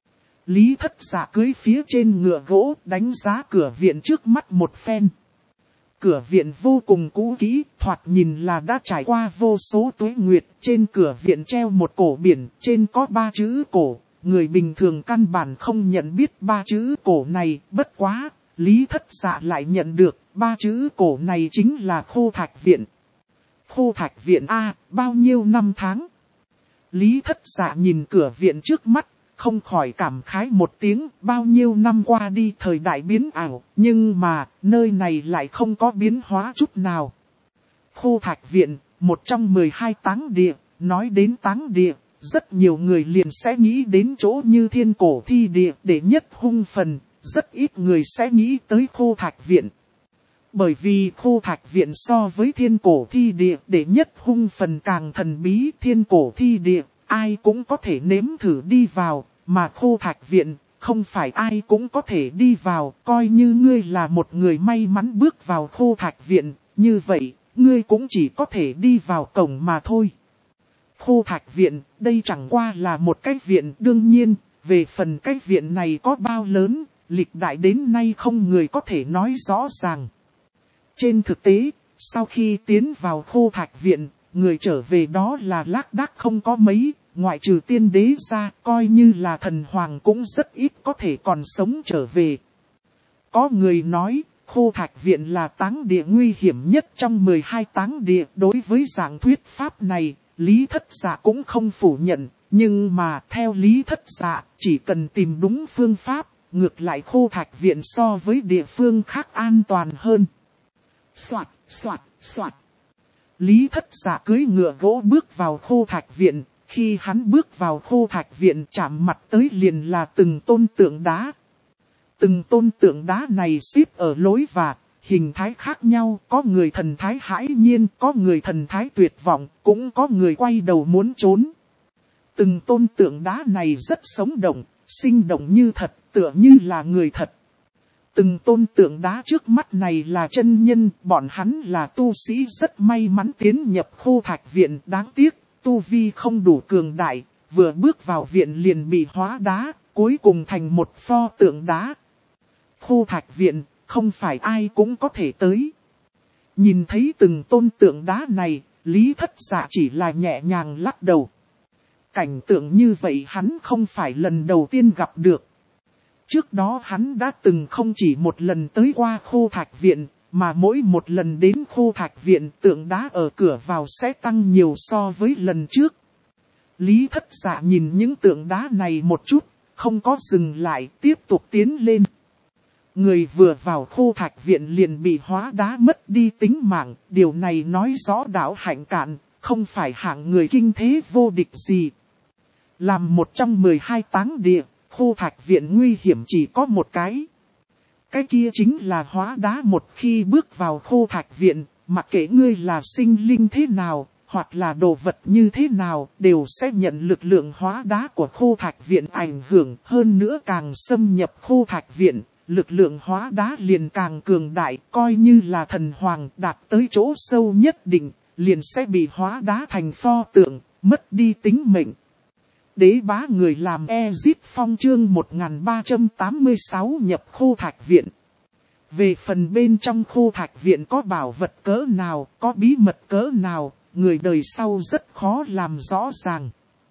Lý Thất Dạ cưới phía trên ngựa gỗ, đánh giá cửa viện trước mắt một phen. Cửa viện vô cùng cũ kỹ, thoạt nhìn là đã trải qua vô số tuế nguyệt, trên cửa viện treo một cổ biển, trên có 3 chữ cổ. Người bình thường căn bản không nhận biết 3 chữ cổ này, bất quá, Lý Thất Dạ lại nhận được, 3 chữ cổ này chính là Khô Thạch Viện. Khô Thạch Viện A, bao nhiêu năm tháng? Lý Thất Dạ nhìn cửa viện trước mắt, không khỏi cảm khái một tiếng, bao nhiêu năm qua đi thời đại biến ảo, nhưng mà, nơi này lại không có biến hóa chút nào. Khô Thạch Viện, một trong 12 táng địa, nói đến táng địa. Rất nhiều người liền sẽ nghĩ đến chỗ như Thiên Cổ Thi Địa để nhất hung phần, rất ít người sẽ nghĩ tới Khô Thạch Viện. Bởi vì Khô Thạch Viện so với Thiên Cổ Thi Địa để nhất hung phần càng thần bí, Thiên Cổ Thi Địa, ai cũng có thể nếm thử đi vào, mà Khô Thạch Viện, không phải ai cũng có thể đi vào, coi như ngươi là một người may mắn bước vào Khô Thạch Viện, như vậy, ngươi cũng chỉ có thể đi vào cổng mà thôi. Khô Thạch Viện, đây chẳng qua là một cái viện, đương nhiên, về phần cái viện này có bao lớn, lịch đại đến nay không người có thể nói rõ ràng. Trên thực tế, sau khi tiến vào Khô Thạch Viện, người trở về đó là lác đác không có mấy, ngoại trừ tiên đế ra, coi như là thần hoàng cũng rất ít có thể còn sống trở về. Có người nói, Khô Thạch Viện là táng địa nguy hiểm nhất trong 12 táng địa, đối với dạng thuyết pháp này, Lý Thất Dạ cũng không phủ nhận, nhưng mà theo Lý Thất Dạ, chỉ cần tìm đúng phương pháp, ngược lại Khô Thạch Viện so với địa phương khác an toàn hơn. Soạt, soạt, soạt. Lý Thất Dạ cưỡi ngựa gỗ bước vào Khô Thạch Viện. Khi hắn bước vào Khô Thạch Viện chạm mặt tới liền là từng tôn tượng đá. Từng tôn tượng đá này xếp ở lối và hình thái khác nhau, có người thần thái hãi nhiên, có người thần thái tuyệt vọng, cũng có người quay đầu muốn trốn. Từng tôn tượng đá này rất sống động, sinh động như thật, tựa như là người thật. Từng tôn tượng đá trước mắt này là chân nhân, bọn hắn là tu sĩ rất may mắn tiến nhập Khô Thạch Viện, đáng tiếc, tu vi không đủ cường đại, vừa bước vào viện liền bị hóa đá, cuối cùng thành một pho tượng đá. Khô Thạch Viện, không phải ai cũng có thể tới. Nhìn thấy từng tôn tượng đá này, Lý Thất Dạ chỉ là nhẹ nhàng lắc đầu. Cảnh tượng như vậy hắn không phải lần đầu tiên gặp được. Trước đó hắn đã từng không chỉ một lần tới qua Khô Thạch Viện, mà mỗi một lần đến Khô Thạch Viện tượng đá ở cửa vào sẽ tăng nhiều so với lần trước. Lý Thất Dạ nhìn những tượng đá này một chút, không có dừng lại, tiếp tục tiến lên. Người vừa vào Khô Thạch Viện liền bị hóa đá mất đi tính mạng, điều này nói rõ đạo hạnh cạn, không phải hạng người kinh thế vô địch gì. Làm một trong 12 táng địa, Khô Thạch Viện nguy hiểm chỉ có một cái. Cái kia chính là hóa đá. Một khi bước vào Khô Thạch Viện, mặc kệ ngươi là sinh linh thế nào, hoặc là đồ vật như thế nào, đều sẽ nhận lực lượng hóa đá của Khô Thạch Viện ảnh hưởng. Hơn nữa càng xâm nhập Khô Thạch Viện, lực lượng hóa đá liền càng cường đại, coi như là thần hoàng đạt tới chỗ sâu nhất định, liền sẽ bị hóa đá thành pho tượng, mất đi tính mệnh. Đế bá người làm Ezip Phong chương 1386 nhập Khô Thạch Viện. Về phần bên trong Khô Thạch Viện có bảo vật cỡ nào, có bí mật cỡ nào, người đời sau rất khó làm rõ ràng.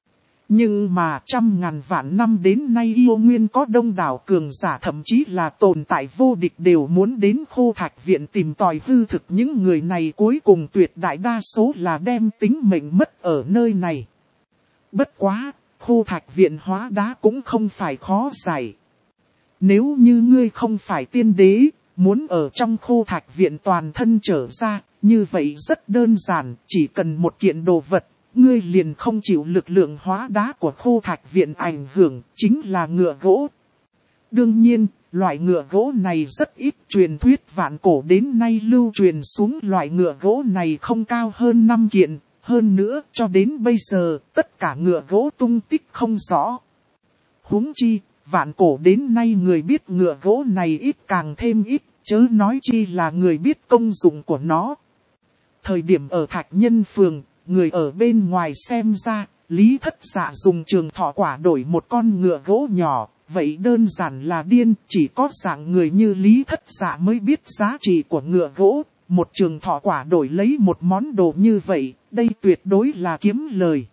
Nhưng mà trăm ngàn vạn năm đến nay yêu nguyên có đông đảo cường giả thậm chí là tồn tại vô địch đều muốn đến Khô Thạch Viện tìm tòi hư thực. Những người này cuối cùng tuyệt đại đa số là đem tính mệnh mất ở nơi này. Bất quá, Khô Thạch Viện hóa đá cũng không phải khó giải. Nếu như ngươi không phải tiên đế, muốn ở trong Khô Thạch Viện toàn thân trở ra, như vậy rất đơn giản, chỉ cần một kiện đồ vật, ngươi liền không chịu lực lượng hóa đá của Khô Thạch Viện ảnh hưởng, chính là ngựa gỗ. Đương nhiên, loại ngựa gỗ này rất ít, truyền thuyết vạn cổ đến nay lưu truyền xuống loại ngựa gỗ này không cao hơn 5 kiện. Hơn nữa, cho đến bây giờ, tất cả ngựa gỗ tung tích không rõ. Huống chi, vạn cổ đến nay người biết ngựa gỗ này ít càng thêm ít, chớ nói chi là người biết công dụng của nó. Thời điểm ở Thạch Nhân Phường, người ở bên ngoài xem ra, Lý Thất Dạ dùng trường thọ quả đổi một con ngựa gỗ nhỏ, vậy đơn giản là điên, chỉ có dạng người như Lý Thất Dạ mới biết giá trị của ngựa gỗ. Một trường thọ quả đổi lấy một món đồ như vậy, đây tuyệt đối là kiếm lời.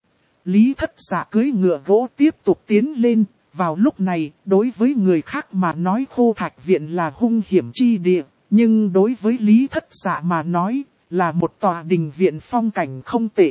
Lý Thất Dạ cưỡi ngựa gỗ tiếp tục tiến lên, vào lúc này, đối với người khác mà nói Khô Thạch Viện là hung hiểm chi địa, nhưng đối với Lý Thất Dạ mà nói, là một tòa đình viện phong cảnh không tệ.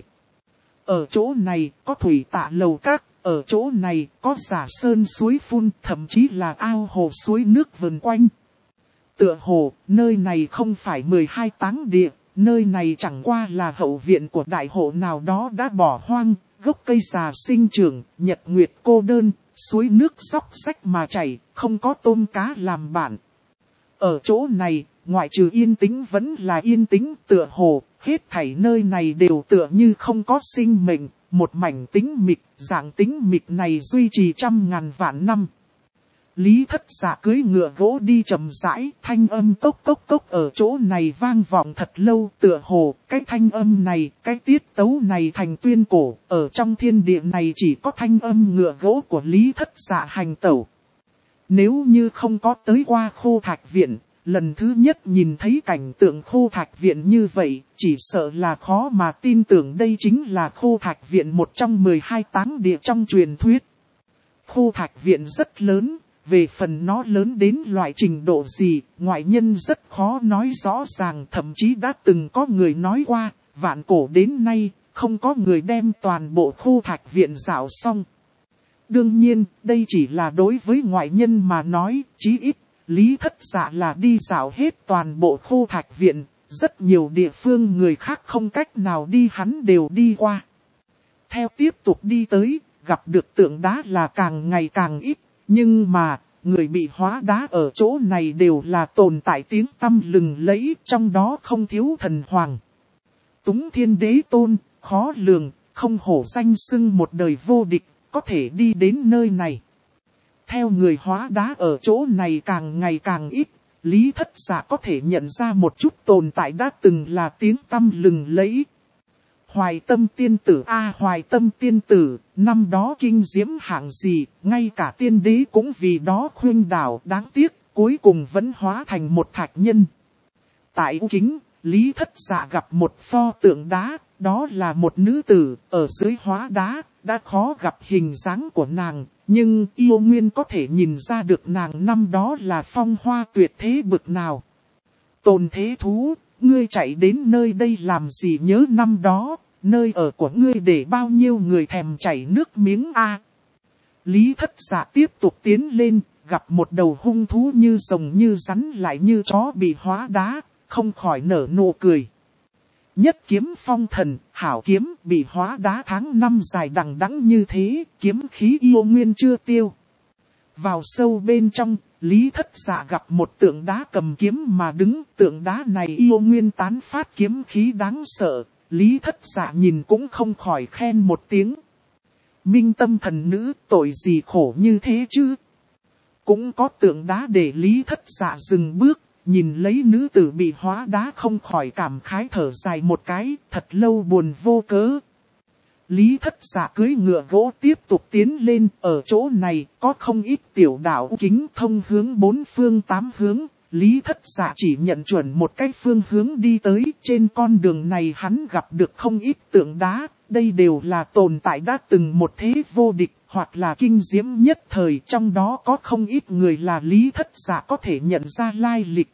Ở chỗ này, có thủy tạ lầu các, ở chỗ này, có giả sơn suối phun, thậm chí là ao hồ suối nước vần quanh. Tựa hồ, nơi này không phải 12 táng địa, nơi này chẳng qua là hậu viện của đại hộ nào đó đã bỏ hoang, gốc cây già sinh trưởng, nhật nguyệt cô đơn, suối nước róc rách mà chảy, không có tôm cá làm bạn. Ở chỗ này, ngoại trừ yên tĩnh vẫn là yên tĩnh, tựa hồ, hết thảy nơi này đều tựa như không có sinh mệnh, một mảnh tĩnh mịch, dạng tĩnh mịch này duy trì trăm ngàn vạn năm. Lý Thất Dạ cưỡi ngựa gỗ đi chậm rãi, thanh âm cốc cốc cốc ở chỗ này vang vọng thật lâu, tựa hồ, cái thanh âm này, cái tiết tấu này thành tuyên cổ, ở trong thiên địa này chỉ có thanh âm ngựa gỗ của Lý Thất Dạ hành tẩu. Nếu như không có tới qua Khô Thạch Viện, lần thứ nhất nhìn thấy cảnh tượng Khô Thạch Viện như vậy, chỉ sợ là khó mà tin tưởng đây chính là Khô Thạch Viện một trong 12 táng địa trong truyền thuyết. Khô Thạch Viện rất lớn. Về phần nó lớn đến loại trình độ gì, ngoại nhân rất khó nói rõ ràng, thậm chí đã từng có người nói qua, vạn cổ đến nay, không có người đem toàn bộ Khô Thạch Viện dạo xong. Đương nhiên, đây chỉ là đối với ngoại nhân mà nói, chí ít, Lý Thất Dạ là đi dạo hết toàn bộ Khô Thạch Viện, rất nhiều địa phương người khác không cách nào đi hắn đều đi qua. Theo tiếp tục đi tới, gặp được tượng đá là càng ngày càng ít, nhưng mà, người bị hóa đá ở chỗ này đều là tồn tại tiếng tăm lừng lẫy, trong đó không thiếu thần hoàng. Túng Thiên Đế Tôn, khó lường, không hổ danh xưng một đời vô địch, có thể đi đến nơi này. Theo người hóa đá ở chỗ này càng ngày càng ít, Lý Thất Dạ có thể nhận ra một chút tồn tại đã từng là tiếng tăm lừng lẫy. Hoài Tâm tiên tử Hoài Tâm tiên tử, năm đó kinh diễm hạng gì, ngay cả tiên đế cũng vì đó khuyên đảo, đáng tiếc, cuối cùng vẫn hóa thành một thạch nhân. Tại U Kính, Lý Thất Dạ gặp một pho tượng đá, đó là một nữ tử, ở dưới hóa đá, đã khó gặp hình dáng của nàng, nhưng yêu nguyên có thể nhìn ra được nàng năm đó là phong hoa tuyệt thế bực nào. Tồn Thế Thú, ngươi chạy đến nơi đây làm gì nhớ năm đó, nơi ở của ngươi để bao nhiêu người thèm chảy nước miếng a. Lý Thất Dạ tiếp tục tiến lên, gặp một đầu hung thú như rồng như rắn lại như chó bị hóa đá, không khỏi nở nụ cười. Nhất kiếm phong thần, hảo kiếm bị hóa đá tháng năm dài đằng đẵng như thế, kiếm khí yêu nguyên chưa tiêu. Vào sâu bên trong, Lý Thất Dạ gặp một tượng đá cầm kiếm mà đứng, tượng đá này yêu nguyên tán phát kiếm khí đáng sợ, Lý Thất Dạ nhìn cũng không khỏi khen một tiếng. Minh Tâm thần nữ, tội gì khổ như thế chứ? Cũng có tượng đá để Lý Thất Dạ dừng bước, nhìn lấy nữ tử bị hóa đá không khỏi cảm khái thở dài một cái, thật lâu buồn vô cớ. Lý Thất Dạ cưỡi ngựa gỗ tiếp tục tiến lên, ở chỗ này có không ít tiểu đạo kính thông hướng bốn phương tám hướng. Lý Thất Dạ chỉ nhận chuẩn một cái phương hướng đi tới, trên con đường này hắn gặp được không ít tượng đá, đây đều là tồn tại đã từng một thế vô địch, hoặc là kinh diễm nhất thời, trong đó có không ít người là Lý Thất Dạ có thể nhận ra lai lịch.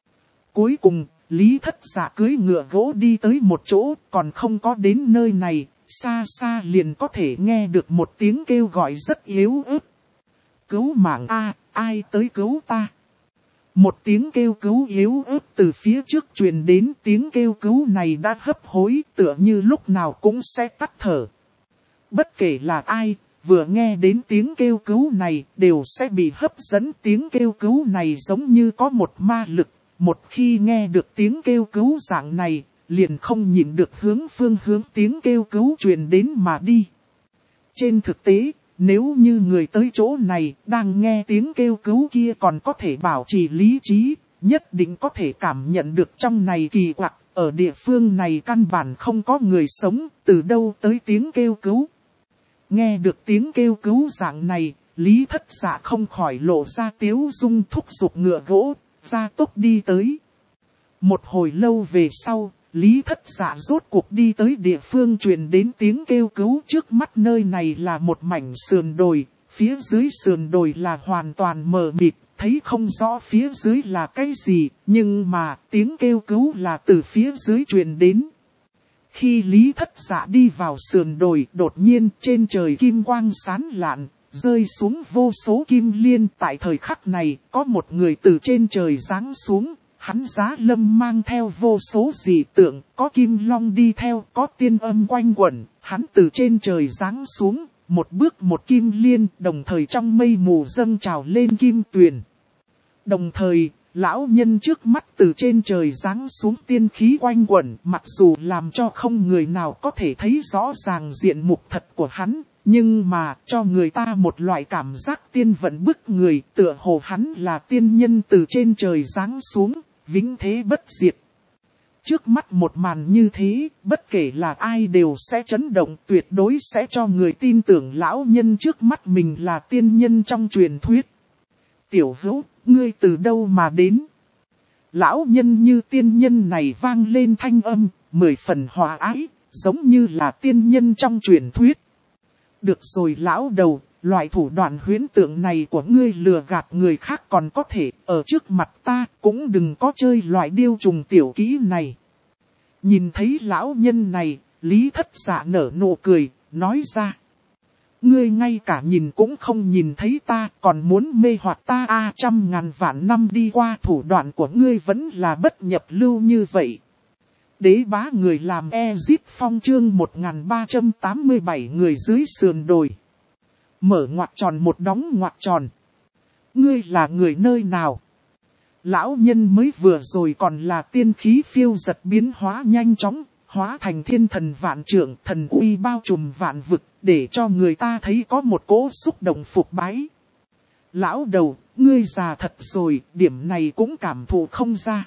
Cuối cùng, Lý Thất Dạ cưỡi ngựa gỗ đi tới một chỗ, còn không có đến nơi này, xa xa liền có thể nghe được một tiếng kêu gọi rất yếu ớt. Cứu mạng a, ai tới cứu ta? Một tiếng kêu cứu yếu ớt từ phía trước truyền đến, tiếng kêu cứu này đã hấp hối, tựa như lúc nào cũng sẽ tắt thở. Bất kể là ai, vừa nghe đến tiếng kêu cứu này, đều sẽ bị hấp dẫn. Tiếng kêu cứu này giống như có một ma lực, một khi nghe được tiếng kêu cứu dạng này, liền không nhịn được hướng tiếng kêu cứu truyền đến mà đi. Trên thực tế, nếu như người tới chỗ này đang nghe tiếng kêu cứu kia còn có thể bảo trì lý trí, nhất định có thể cảm nhận được trong này kỳ quặc, ở địa phương này căn bản không có người sống, từ đâu tới tiếng kêu cứu. Nghe được tiếng kêu cứu dạng này, Lý Thất Dạ không khỏi lộ ra tiếu dung, thúc giục ngựa gỗ, ra tốc đi tới. Một hồi lâu về sau, Lý Thất Dạ rốt cuộc đi tới địa phương truyền đến tiếng kêu cứu. Trước mắt nơi này là một mảnh sườn đồi, phía dưới sườn đồi là hoàn toàn mờ mịt, thấy không rõ phía dưới là cái gì, nhưng mà tiếng kêu cứu là từ phía dưới truyền đến. Khi Lý Thất Dạ đi vào sườn đồi, đột nhiên trên trời kim quang sáng lạn, rơi xuống vô số kim liên. Tại thời khắc này, có một người từ trên trời giáng xuống. Hắn giá lâm mang theo vô số dị tượng, có kim long đi theo, có tiên âm quanh quẩn. Hắn từ trên trời giáng xuống, một bước một kim liên, đồng thời trong mây mù dâng trào lên kim tuyền. Đồng thời, lão nhân trước mắt từ trên trời giáng xuống tiên khí quanh quẩn, mặc dù làm cho không người nào có thể thấy rõ ràng diện mục thật của hắn, nhưng mà cho người ta một loại cảm giác tiên vận bức người, tựa hồ hắn là tiên nhân từ trên trời giáng xuống, vĩnh thế bất diệt. Trước mắt một màn như thế, bất kể là ai đều sẽ chấn động, tuyệt đối sẽ cho người tin tưởng lão nhân trước mắt mình là tiên nhân trong truyền thuyết. Tiểu hữu, ngươi từ đâu mà đến? Lão nhân như tiên nhân này vang lên thanh âm, 10 phần hòa ái, giống như là tiên nhân trong truyền thuyết. Được rồi lão đầu, loại thủ đoạn huyễn tượng này của ngươi lừa gạt người khác còn có thể, ở trước mặt ta cũng đừng có chơi loại điêu trùng tiểu kỹ này. Nhìn thấy lão nhân này, Lý Thất Dạ nở nụ cười, nói ra. Ngươi ngay cả nhìn cũng không nhìn thấy ta, còn muốn mê hoặc ta 100.000 vạn năm đi qua, thủ đoạn của ngươi vẫn là bất nhập lưu như vậy. Đế bá người làm Ezip Phong chương 1387 người dưới sườn đồi. Mở ngoặc tròn một đóng ngoặc tròn. Ngươi là người nơi nào? Lão nhân mới vừa rồi còn là tiên khí phiêu giật biến hóa nhanh chóng, hóa thành thiên thần vạn trượng, thần uy bao trùm vạn vực, để cho người ta thấy có một cỗ xúc động phục bái. Lão đầu, ngươi già thật rồi, điểm này cũng cảm thụ không ra.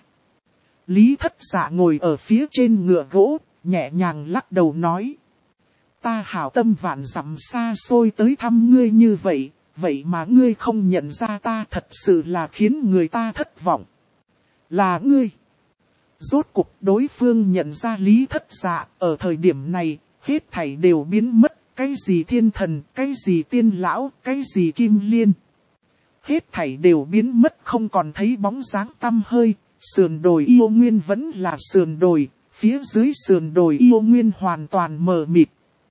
Lý Thất Dạ ngồi ở phía trên ngựa gỗ, nhẹ nhàng lắc đầu nói. Ta hảo tâm vạn dặm xa xôi tới thăm ngươi như vậy, vậy mà ngươi không nhận ra ta, thật sự là khiến người ta thất vọng. Là ngươi. Rốt cục đối phương nhận ra Lý Thất Dạ, ở thời điểm này, hết thảy đều biến mất, cái gì thiên thần, cái gì tiên lão, cái gì kim liên. Hết thảy đều biến mất, không còn thấy bóng dáng tăm hơi. Sườn đồi yêu nguyên vẫn là sườn đồi, phía dưới sườn đồi yêu nguyên hoàn toàn mờ mịt.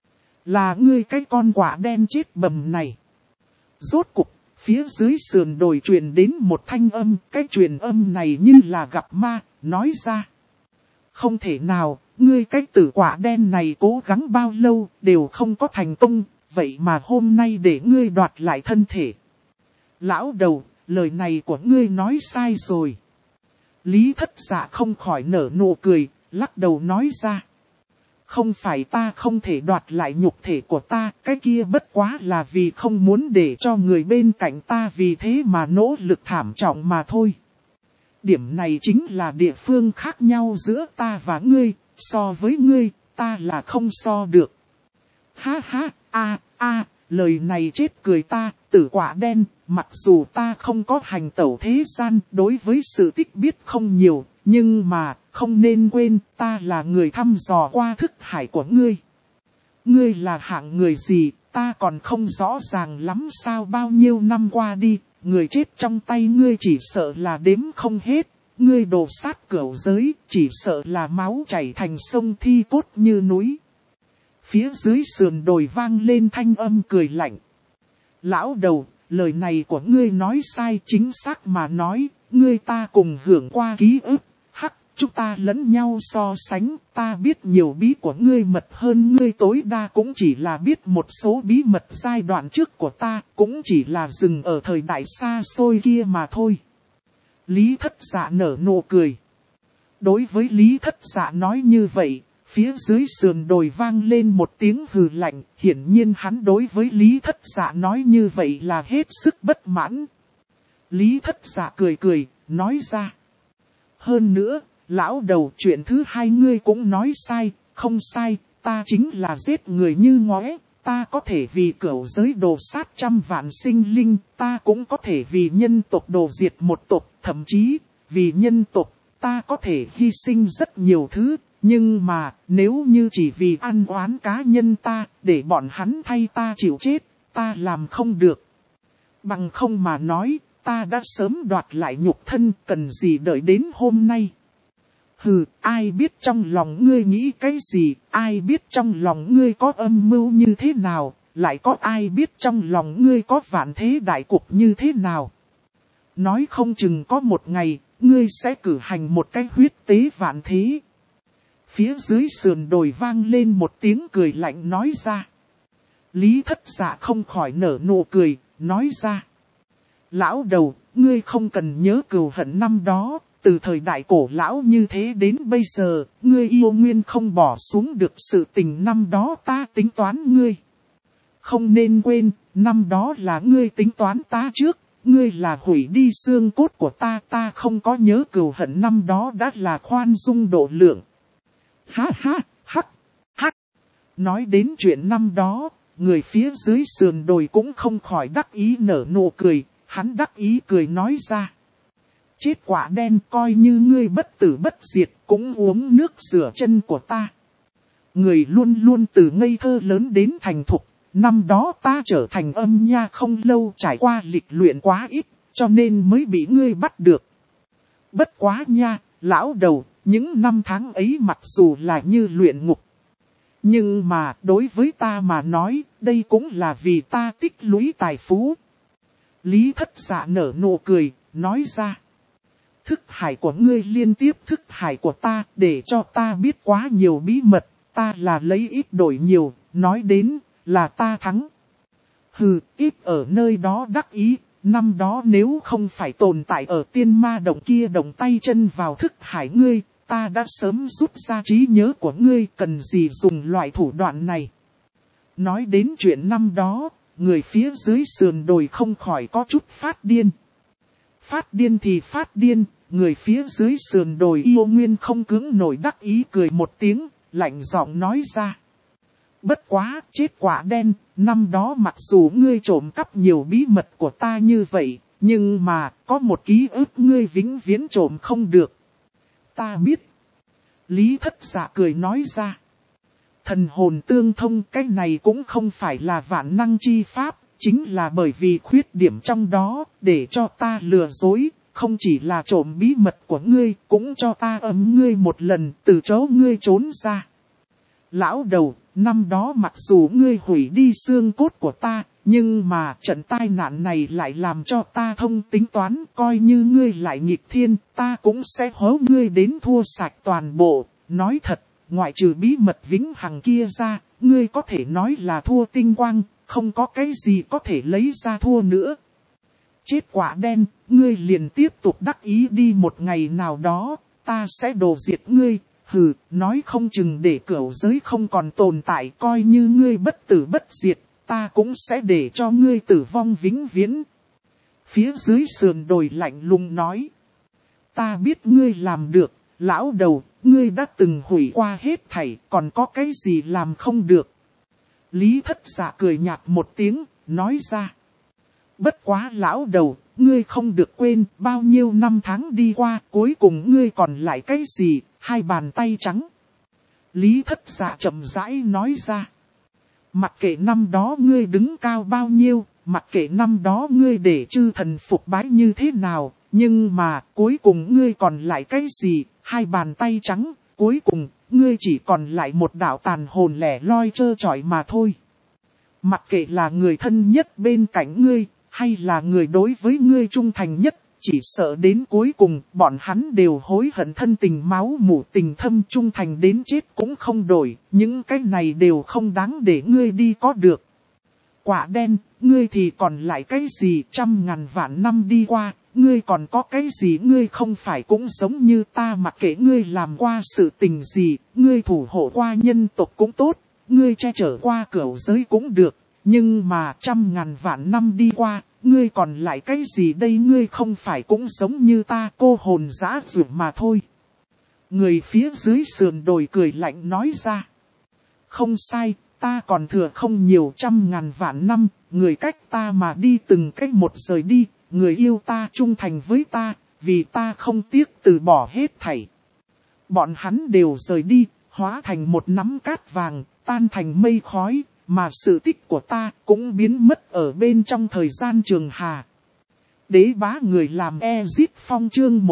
Là ngươi cái con quả đen chết bầm này. Rốt cục, phía dưới sườn đồi truyền đến một thanh âm, cái truyền âm này như là gặp ma, nói ra. Không thể nào, ngươi cái tử quả đen này cố gắng bao lâu, đều không có thành công, vậy mà hôm nay để ngươi đoạt lại thân thể. Lão đầu, lời này của ngươi nói sai rồi. Lý Thất Dạ không khỏi nở nụ cười, lắc đầu nói ra. Không phải ta không thể đoạt lại nhục thể của ta, cái kia bất quá là vì không muốn để cho người bên cạnh ta vì thế mà nỗ lực thảm trọng mà thôi. Điểm này chính là địa phương khác nhau giữa ta và ngươi, so với ngươi, ta là không so được. Ha ha, lời này chết cười ta, tử quả đen, mặc dù ta không có hành tẩu thế gian, đối với sự tích biết không nhiều, nhưng mà, không nên quên, ta là người thăm dò qua thức hải của ngươi. Ngươi là hạng người gì, ta còn không rõ ràng lắm sao bao nhiêu năm qua đi, người chết trong tay ngươi chỉ sợ là đếm không hết, ngươi đổ sát cửu giới, chỉ sợ là máu chảy thành sông thi cốt như núi. Phía dưới sườn đồi vang lên thanh âm cười lạnh. Lão đầu, lời này của ngươi nói sai, chính xác mà nói, ngươi ta cùng hưởng qua ký ức, chúng ta lẫn nhau so sánh, ta biết nhiều bí của ngươi mật hơn ngươi tối đa cũng chỉ là biết một số bí mật giai đoạn trước của ta, cũng chỉ là dừng ở thời đại xa xôi kia mà thôi. Lý Thất Dạ nở nụ cười. Đối với Lý Thất Dạ nói như vậy, phía dưới sườn đồi vang lên một tiếng hừ lạnh, hiển nhiên hắn đối với Lý Thất Dạ nói như vậy là hết sức bất mãn. Lý Thất Dạ cười cười, nói ra. Hơn nữa, lão đầu, chuyện thứ hai ngươi cũng nói sai, không sai, ta chính là giết người như ngóe, ta có thể vì cửu giới đồ sát trăm vạn sinh linh, ta cũng có thể vì nhân tộc đồ diệt một tộc, thậm chí, vì nhân tộc, ta có thể hy sinh rất nhiều thứ, nhưng mà, nếu như chỉ vì ăn oán cá nhân ta, để bọn hắn thay ta chịu chết, ta làm không được. Bằng không mà nói, ta đã sớm đoạt lại nhục thân, cần gì đợi đến hôm nay. Hừ, ai biết trong lòng ngươi nghĩ cái gì, ai biết trong lòng ngươi có âm mưu như thế nào, lại có ai biết trong lòng ngươi có vạn thế đại cục như thế nào. Nói không chừng có một ngày, ngươi sẽ cử hành một cái huyết tế vạn thế. Phía dưới sườn đồi vang lên một tiếng cười lạnh nói ra. Lý Thất Dạ không khỏi nở nụ cười, nói ra. Lão đầu, ngươi không cần nhớ cừu hận năm đó. Từ thời đại cổ lão như thế đến bây giờ, ngươi yêu nguyên không bỏ xuống được sự tình năm đó ta tính toán ngươi. Không nên quên, năm đó là ngươi tính toán ta trước, ngươi là hủy đi xương cốt của ta, ta không có nhớ cừu hận năm đó đã là khoan dung độ lượng. Ha ha, hắc, hắc. Nói đến chuyện năm đó, người phía dưới sườn đồi cũng không khỏi đắc ý nở nụ cười, hắn đắc ý cười nói ra. Chết quả đen, coi như ngươi bất tử bất diệt, cũng uống nước rửa chân của ta. Người luôn luôn từ ngây thơ lớn đến thành thục, năm đó ta trở thành âm nha không lâu, trải qua lịch luyện quá ít, cho nên mới bị ngươi bắt được. Bất quá nha, lão đầu, những năm tháng ấy mặc dù là như luyện ngục. Nhưng mà, đối với ta mà nói, đây cũng là vì ta tích lũy tài phú. Lý Thất Dạ nở nụ cười, nói ra. Thức hải của ngươi liên tiếp thức hải của ta để cho ta biết quá nhiều bí mật, ta là lấy ít đổi nhiều, nói đến là ta thắng. Hừ, ít ở nơi đó đắc ý, năm đó nếu không phải tồn tại ở tiên ma động kia động tay chân vào thức hải ngươi, ta đã sớm rút ra trí nhớ của ngươi, cần gì dùng loại thủ đoạn này. Nói đến chuyện năm đó, người phía dưới sườn đồi không khỏi có chút phát điên. Phát điên thì phát điên, người phía dưới sườn đồi yêu nguyên không cứng nổi đắc ý cười một tiếng, lạnh giọng nói ra. Bất quá, chết quả đen, năm đó mặc dù ngươi trộm cắp nhiều bí mật của ta như vậy, nhưng mà, có một ký ức ngươi vĩnh viễn trộm không được. Ta biết. Lý Thất Dạ cười nói ra. Thần hồn tương thông cái này cũng không phải là vạn năng chi pháp, chính là bởi vì khuyết điểm trong đó, để cho ta lừa dối, không chỉ là trộm bí mật của ngươi, cũng cho ta ấm ngươi một lần, từ chỗ ngươi trốn ra. Lão đầu, năm đó mặc dù ngươi hủy đi xương cốt của ta, nhưng mà trận tai nạn này lại làm cho ta thông tính toán, coi như ngươi lại nghịch thiên, ta cũng sẽ hố ngươi đến thua sạch toàn bộ. Nói thật, ngoại trừ bí mật vĩnh hằng kia ra, ngươi có thể nói là thua tinh quang, không có cái gì có thể lấy ra thua nữa. Chết quả đen, ngươi liền tiếp tục đắc ý đi, một ngày nào đó, ta sẽ đổ diệt ngươi. Hừ, nói không chừng để cửu giới không còn tồn tại, coi như ngươi bất tử bất diệt, ta cũng sẽ để cho ngươi tử vong vĩnh viễn. Phía dưới sườn đồi lạnh lùng nói. Ta biết ngươi làm được, lão đầu, ngươi đã từng hủy qua hết thảy, còn có cái gì làm không được. Lý Thất Dạ cười nhạt một tiếng, nói ra. Bất quá lão đầu, ngươi không được quên, bao nhiêu năm tháng đi qua, cuối cùng ngươi còn lại cái gì, hai bàn tay trắng. Lý Thất Dạ chậm rãi nói ra. Mặc kệ năm đó ngươi đứng cao bao nhiêu, mặc kệ năm đó ngươi để chư thần phục bái như thế nào, nhưng mà cuối cùng ngươi còn lại cái gì, hai bàn tay trắng, cuối cùng ngươi chỉ còn lại một đạo tàn hồn lẻ loi trơ trọi mà thôi. Mặc kệ là người thân nhất bên cạnh ngươi, hay là người đối với ngươi trung thành nhất, chỉ sợ đến cuối cùng bọn hắn đều hối hận thân tình máu mủ tình thâm, trung thành đến chết cũng không đổi, những cái này đều không đáng để ngươi đi có được. Quả đen, ngươi thì còn lại cái gì, trăm ngàn vạn năm đi qua, ngươi còn có cái gì, ngươi không phải cũng giống như ta, mặc kệ ngươi làm qua sự tình gì, ngươi thủ hộ qua nhân tộc cũng tốt, ngươi che chở qua cửu giới cũng được, nhưng mà trăm ngàn vạn năm đi qua, ngươi còn lại cái gì đây, ngươi không phải cũng giống như ta, cô hồn dã dụa mà thôi. Người phía dưới sườn đồi cười lạnh nói ra. Không sai, ta còn thừa không nhiều, trăm ngàn vạn năm, người cách ta mà đi từng cách một rời đi, người yêu ta trung thành với ta, vì ta không tiếc từ bỏ hết thảy. Bọn hắn đều rời đi, hóa thành một nắm cát vàng, tan thành mây khói. Mà sự tích của ta cũng biến mất ở bên trong thời gian trường hà. Đế bá người làm Ezit Phong chương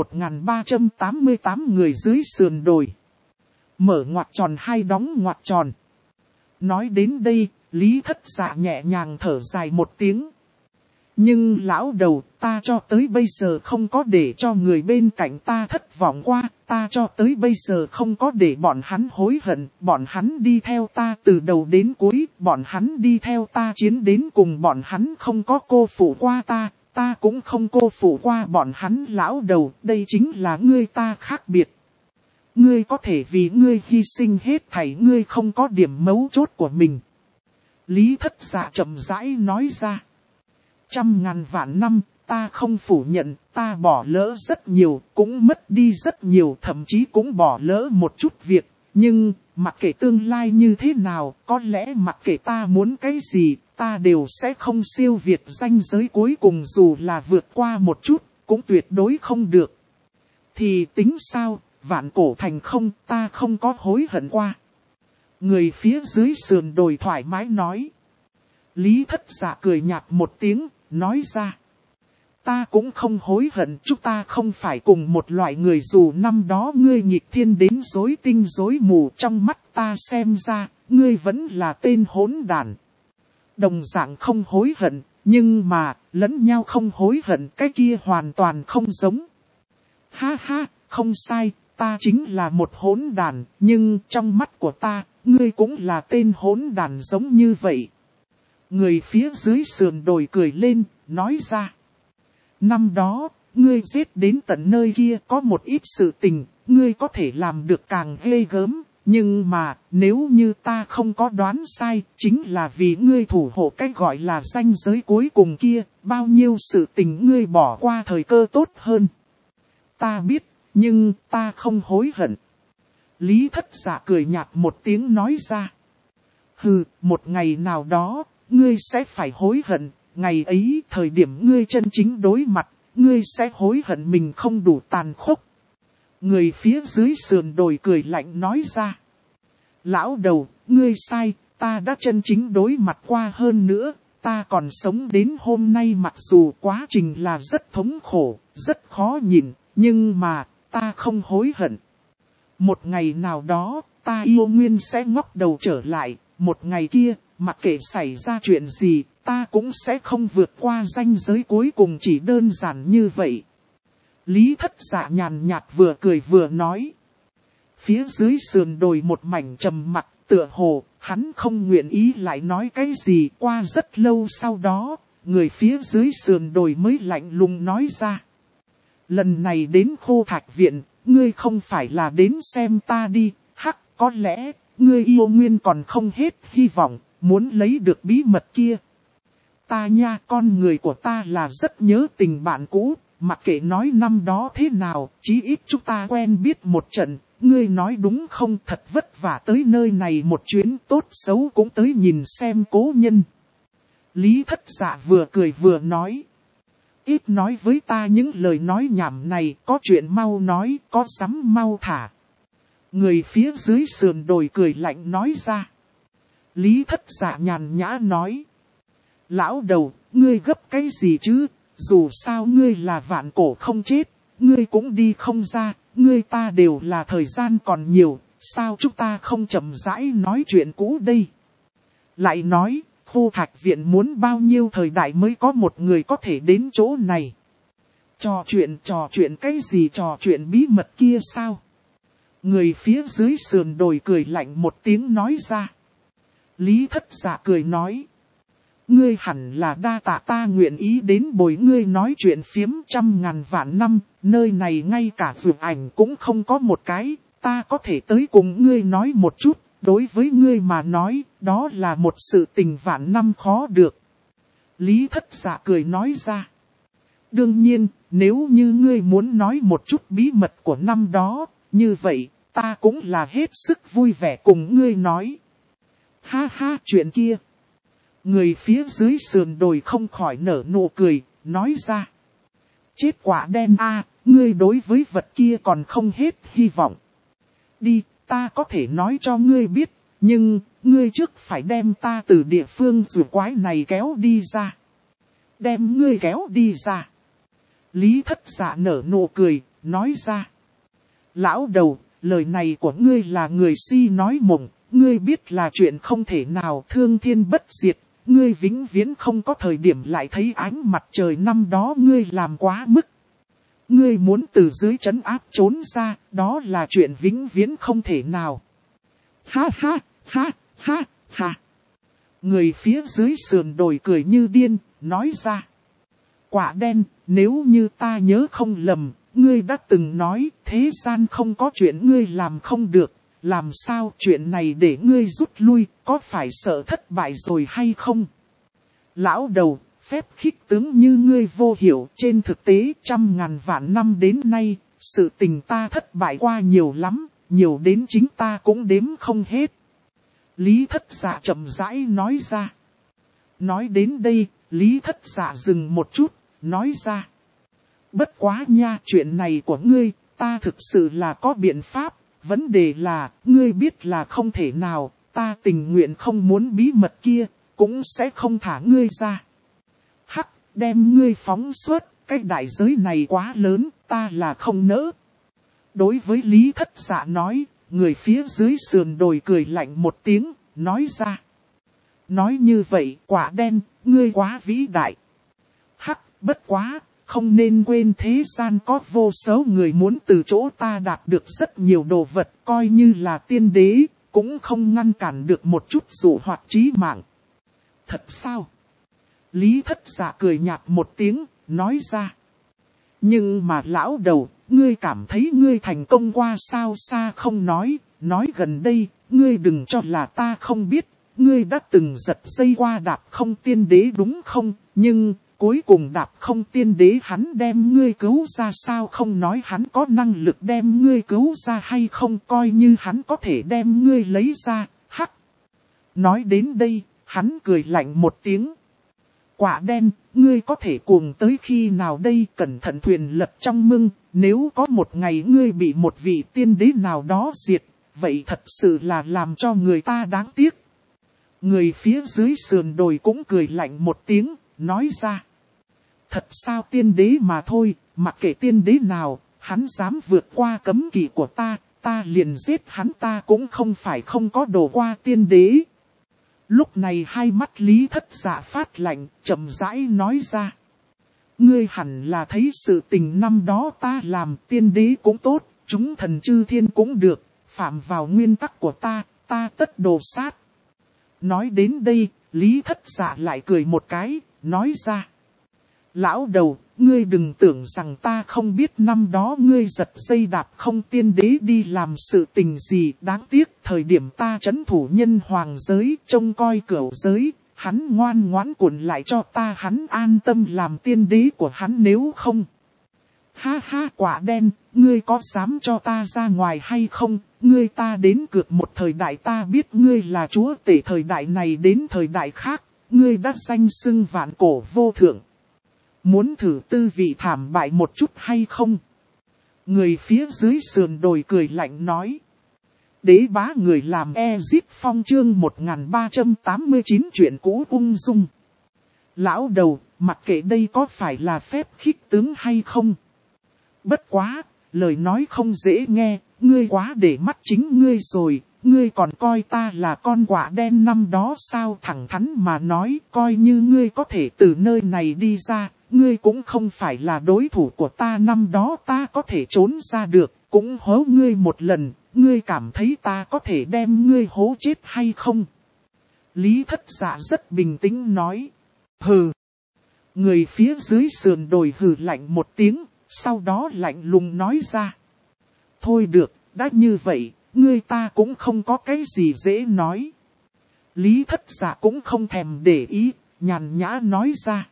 1388 người dưới sườn đồi. Mở ngoặc tròn hai đóng ngoặc tròn. Nói đến đây, Lý Thất Dạ nhẹ nhàng thở dài một tiếng. Nhưng lão đầu, ta cho tới bây giờ không có để cho người bên cạnh ta thất vọng qua, ta cho tới bây giờ không có để bọn hắn hối hận, bọn hắn đi theo ta từ đầu đến cuối, bọn hắn đi theo ta chiến đến cùng, bọn hắn không có cô phụ qua ta, ta cũng không cô phụ qua bọn hắn. Lão đầu, đây chính là ngươi ta khác biệt. Ngươi có thể vì ngươi hy sinh hết thảy, ngươi không có điểm mấu chốt của mình. Lý Thất Dạ chậm rãi nói ra. Trăm ngàn vạn năm, ta không phủ nhận, ta bỏ lỡ rất nhiều, cũng mất đi rất nhiều, thậm chí cũng bỏ lỡ một chút việc. Nhưng, mặc kệ tương lai như thế nào, có lẽ mặc kệ ta muốn cái gì, ta đều sẽ không siêu việt ranh giới cuối cùng, dù là vượt qua một chút, cũng tuyệt đối không được. Thì tính sao, vạn cổ thành không, ta không có hối hận qua. Người phía dưới sườn đồi thoải mái nói. Lý Thất Dạ cười nhạt một tiếng, nói ra. Ta cũng không hối hận, chúng ta không phải cùng một loại người, dù năm đó ngươi nghịch thiên đến rối tinh rối mù, trong mắt ta xem ra, ngươi vẫn là tên hỗn đản. Đồng dạng không hối hận, nhưng mà, lẫn nhau không hối hận, cái kia hoàn toàn không giống. Ha ha, không sai, ta chính là một hỗn đàn, nhưng trong mắt của ta, ngươi cũng là tên hỗn đàn giống như vậy. Người phía dưới sườn đồi cười lên, nói ra. Năm đó, ngươi giết đến tận nơi kia có một ít sự tình, ngươi có thể làm được càng ghê gớm. Nhưng mà, nếu như ta không có đoán sai, chính là vì ngươi thủ hộ cái gọi là ranh giới cuối cùng kia, bao nhiêu sự tình ngươi bỏ qua thời cơ tốt hơn. Ta biết, nhưng ta không hối hận. Lý Thất Dạ cười nhạt một tiếng nói ra. Hừ, một ngày nào đó, ngươi sẽ phải hối hận, ngày ấy thời điểm ngươi chân chính đối mặt, ngươi sẽ hối hận mình không đủ tàn khốc. Người phía dưới sườn đồi cười lạnh nói ra. Lão đầu, ngươi sai, ta đã chân chính đối mặt qua hơn nữa, ta còn sống đến hôm nay mặc dù quá trình là rất thống khổ, rất khó nhìn, nhưng mà, ta không hối hận. Một ngày nào đó, ta yêu nguyên sẽ ngóc đầu trở lại, một ngày kia, mặc kệ xảy ra chuyện gì, ta cũng sẽ không vượt qua ranh giới cuối cùng chỉ đơn giản như vậy. Lý Thất Dạ nhàn nhạt vừa cười vừa nói. Phía dưới sườn đồi một mảnh trầm mặc, tựa hồ, hắn không nguyện ý lại nói cái gì. Qua rất lâu sau đó, người phía dưới sườn đồi mới lạnh lùng nói ra. Lần này đến Khô Thạch Viện, ngươi không phải là đến xem ta đi, hắc, có lẽ, ngươi yêu nguyên còn không hết hy vọng, muốn lấy được bí mật kia. Ta nha, con người của ta là rất nhớ tình bạn cũ, mặc kệ nói năm đó thế nào, chí ít chúng ta quen biết một trận, ngươi nói đúng không, thật vất vả tới nơi này một chuyến, tốt xấu cũng tới nhìn xem cố nhân. Lý Thất Dạ vừa cười vừa nói. Ít nói với ta những lời nói nhảm này, có chuyện mau nói, có sắm mau thả. Người phía dưới sườn đồi cười lạnh nói ra. Lý Thất Dạ nhàn nhã nói. Lão đầu, ngươi gấp cái gì chứ, dù sao ngươi là vạn cổ không chết, ngươi cũng đi không ra, ngươi ta đều là thời gian còn nhiều, sao chúng ta không chậm rãi nói chuyện cũ đây. Lại nói, Khô Thạch Viện muốn bao nhiêu thời đại mới có một người có thể đến chỗ này. Trò chuyện cái gì, trò chuyện bí mật kia sao? Người phía dưới sườn đồi cười lạnh một tiếng nói ra. Lý Thất Dạ cười nói. Ngươi hẳn là đa tạ, ta nguyện ý đến bồi ngươi nói chuyện phiếm trăm ngàn vạn năm, nơi này ngay cả vượt ảnh cũng không có một cái, ta có thể tới cùng ngươi nói một chút, đối với ngươi mà nói, đó là một sự tình vạn năm khó được. Lý Thất Dạ cười nói ra. Đương nhiên, nếu như ngươi muốn nói một chút bí mật của năm đó, như vậy, ta cũng là hết sức vui vẻ cùng ngươi nói. Ha ha, chuyện kia. Người phía dưới sườn đồi không khỏi nở nụ cười, nói ra. Chết quả đen a, ngươi đối với vật kia còn không hết hy vọng. Đi, ta có thể nói cho ngươi biết, nhưng, ngươi trước phải đem ta từ địa phương rùa quái này kéo đi ra. Đem ngươi kéo đi ra. Lý Thất Dạ nở nụ cười, nói ra. Lão đầu, lời này của ngươi là người si nói mộng, ngươi biết là chuyện không thể nào, thương thiên bất diệt. Ngươi vĩnh viễn không có thời điểm lại thấy ánh mặt trời, năm đó ngươi làm quá mức. Ngươi muốn từ dưới trấn áp trốn ra, đó là chuyện vĩnh viễn không thể nào. Ha ha, ha, ha, ha. Người phía dưới sườn đồi cười như điên, nói ra. Quả đen, nếu như ta nhớ không lầm, ngươi đã từng nói thế gian không có chuyện ngươi làm không được. Làm sao chuyện này để ngươi rút lui, có phải sợ thất bại rồi hay không? Lão đầu, phép khích tướng như ngươi vô hiểu, trên thực tế trăm ngàn vạn năm đến nay, sự tình ta thất bại qua nhiều lắm, nhiều đến chính ta cũng đếm không hết. Lý Thất Dạ chậm rãi nói ra. Nói đến đây, Lý Thất Dạ dừng một chút, nói ra. Bất quá nha, chuyện này của ngươi, ta thực sự là có biện pháp. Vấn đề là, ngươi biết là không thể nào, ta tình nguyện không muốn bí mật kia, cũng sẽ không thả ngươi ra. Hắc, đem ngươi phóng suốt, cái đại giới này quá lớn, ta là không nỡ. Đối với Lý Thất Dạ nói, người phía dưới sườn đồi cười lạnh một tiếng, nói ra. Nói như vậy, quả đen, ngươi quá vĩ đại. Hắc, bất quá, không nên quên thế gian có vô số người muốn từ chỗ ta đạt được rất nhiều đồ vật, coi như là tiên đế, cũng không ngăn cản được một chút dụ hoặc chí mạng. Thật sao? Lý Thất Dạ cười nhạt một tiếng, nói ra. Nhưng mà lão đầu, ngươi cảm thấy ngươi thành công qua sao? Xa không nói gần đây, ngươi đừng cho là ta không biết, ngươi đã từng giật dây qua Đạp Không tiên đế đúng không? Nhưng cuối cùng Đạp Không tiên đế hắn đem ngươi cứu ra sao? Không nói hắn có năng lực đem ngươi cứu ra hay không, coi như hắn có thể đem ngươi lấy ra, hắc. Nói đến đây, hắn cười lạnh một tiếng. Quả đen, ngươi có thể cuồng tới khi nào đây? Cẩn thận thuyền lật trong mưng, nếu có một ngày ngươi bị một vị tiên đế nào đó diệt, vậy thật sự là làm cho người ta đáng tiếc. Người phía dưới sườn đồi cũng cười lạnh một tiếng, nói ra. Thật sao? Tiên đế mà thôi, mặc kệ tiên đế nào, hắn dám vượt qua cấm kỵ của ta liền giết hắn. Ta cũng không phải không có đổ qua tiên đế. Lúc này hai mắt Lý Thất Dạ phát lạnh, chậm rãi nói ra. Ngươi hẳn là thấy sự tình năm đó ta làm, tiên đế cũng tốt, chúng thần chư thiên cũng được, phạm vào nguyên tắc của ta tất đồ sát. Nói đến đây, Lý Thất Dạ lại cười một cái, nói ra. Lão đầu, ngươi đừng tưởng rằng ta không biết năm đó ngươi giật dây Đạp Không tiên đế đi làm sự tình gì. Đáng tiếc thời điểm ta trấn thủ nhân hoàng giới, trông coi cửu giới, hắn ngoan ngoãn cuộn lại cho ta, hắn an tâm làm tiên đế của hắn nếu không. Ha ha, quả đen, ngươi có dám cho ta ra ngoài hay không? Ngươi ta đến cược một thời đại, ta biết ngươi là chúa tể thời đại này đến thời đại khác, ngươi đã danh xưng vạn cổ vô thượng. Muốn thử tư vị thảm bại một chút hay không? Người phía dưới sườn đồi cười lạnh nói. Đế bá người làm Ezip Phong chương 1389 chuyện cũ ung dung. Lão đầu, mặc kệ đây có phải là phép khích tướng hay không? Bất quá, lời nói không dễ nghe, ngươi quá để mắt chính ngươi rồi, ngươi còn coi ta là con quạ đen năm đó sao? Thẳng thắn mà nói, coi như ngươi có thể từ nơi này đi ra, ngươi cũng không phải là đối thủ của ta năm đó. Ta có thể trốn ra được, cũng hố ngươi một lần, ngươi cảm thấy ta có thể đem ngươi hố chết hay không? Lý Thất Dạ rất bình tĩnh nói. Hừ. Người phía dưới sườn đồi hừ lạnh một tiếng, sau đó lạnh lùng nói ra. Thôi được, đã như vậy, ngươi ta cũng không có cái gì dễ nói. Lý Thất Dạ cũng không thèm để ý, nhàn nhã nói ra.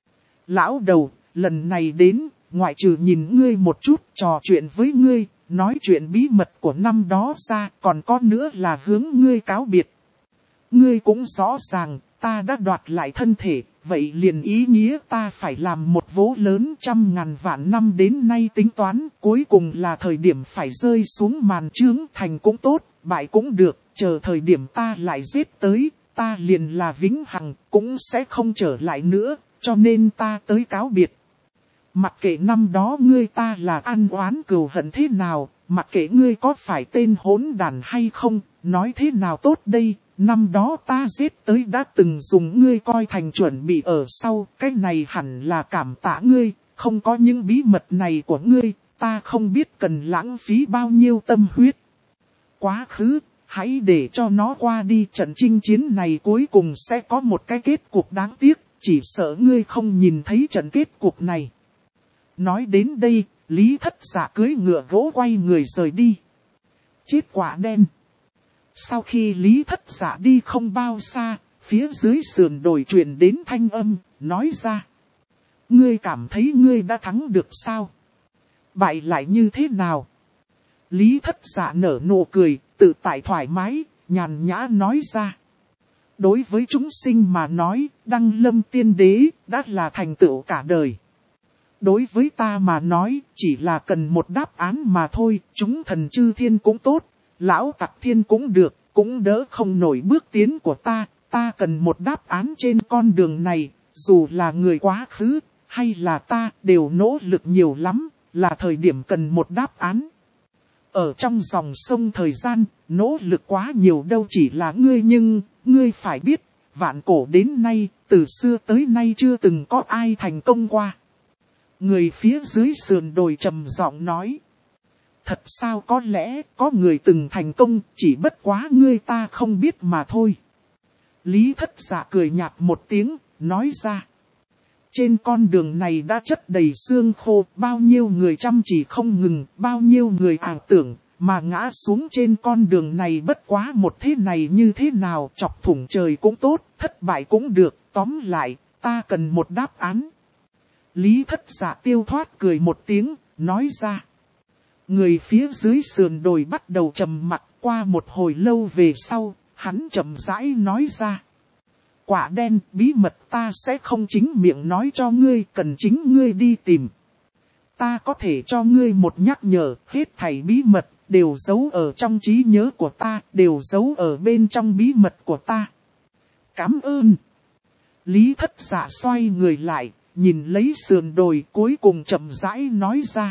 Lão đầu, lần này đến, ngoại trừ nhìn ngươi một chút, trò chuyện với ngươi, nói chuyện bí mật của năm đó ra, còn có nữa là hướng ngươi cáo biệt. Ngươi cũng rõ ràng, ta đã đoạt lại thân thể, vậy liền ý nghĩa ta phải làm một vố lớn 100.000 vạn năm đến nay tính toán, cuối cùng là thời điểm phải rơi xuống màn chướng, thành cũng tốt, bại cũng được, chờ thời điểm ta lại giết tới, ta liền là vĩnh hằng, cũng sẽ không trở lại nữa, cho nên ta tới cáo biệt. Mặc kệ năm đó ngươi ta là ăn oán cừu hận thế nào, mặc kệ ngươi có phải tên hỗn đàn hay không, nói thế nào tốt đây, năm đó ta giết tới đã từng dùng ngươi coi thành chuẩn bị ở sau, cái này hẳn là cảm tạ ngươi, không có những bí mật này của ngươi, ta không biết cần lãng phí bao nhiêu tâm huyết. Quá khứ, hãy để cho nó qua đi, trận chinh chiến này cuối cùng sẽ có một cái kết cục đáng tiếc, chỉ sợ ngươi không nhìn thấy trận kết cục này. Nói đến đây, Lý Thất Dạ cưỡi ngựa gỗ quay người rời đi. Chết quả đen. Sau khi Lý Thất Dạ đi không bao xa, phía dưới sườn đồi truyền đến thanh âm, nói ra. Ngươi cảm thấy ngươi đã thắng được sao? Bại lại như thế nào? Lý Thất Dạ nở nụ cười, tự tại thoải mái, nhàn nhã nói ra. Đối với chúng sinh mà nói, đăng lâm tiên đế, đã là thành tựu cả đời. Đối với ta mà nói, chỉ là cần một đáp án mà thôi, chúng thần chư thiên cũng tốt, lão tặc thiên cũng được, cũng đỡ không nổi bước tiến của ta cần một đáp án trên con đường này, dù là người quá khứ, hay là ta, đều nỗ lực nhiều lắm, là thời điểm cần một đáp án. Ở trong dòng sông thời gian, nỗ lực quá nhiều đâu chỉ là ngươi, nhưng, ngươi phải biết, vạn cổ đến nay, từ xưa tới nay chưa từng có ai thành công qua. Người phía dưới sườn đồi trầm giọng nói. Thật sao có lẽ có người từng thành công, chỉ bất quá ngươi ta không biết mà thôi. Lý Thất Dạ cười nhạt một tiếng, nói ra. Trên con đường này đã chất đầy xương khô, bao nhiêu người chăm chỉ không ngừng, bao nhiêu người ảo tưởng, mà ngã xuống trên con đường này bất quá một thế này như thế nào, chọc thủng trời cũng tốt, thất bại cũng được, tóm lại, ta cần một đáp án. Lý Thất Dạ tiêu thoát cười một tiếng, nói ra. Người phía dưới sườn đồi bắt đầu trầm mặc, qua một hồi lâu về sau, hắn chậm rãi nói ra. Quả đen, bí mật ta sẽ không chính miệng nói cho ngươi, cần chính ngươi đi tìm. Ta có thể cho ngươi một nhắc nhở, hết thảy bí mật, đều giấu ở trong trí nhớ của ta, đều giấu ở bên trong bí mật của ta. Cảm ơn. Lý Thất Dạ xoay người lại, nhìn lấy sườn đồi cuối cùng chậm rãi nói ra.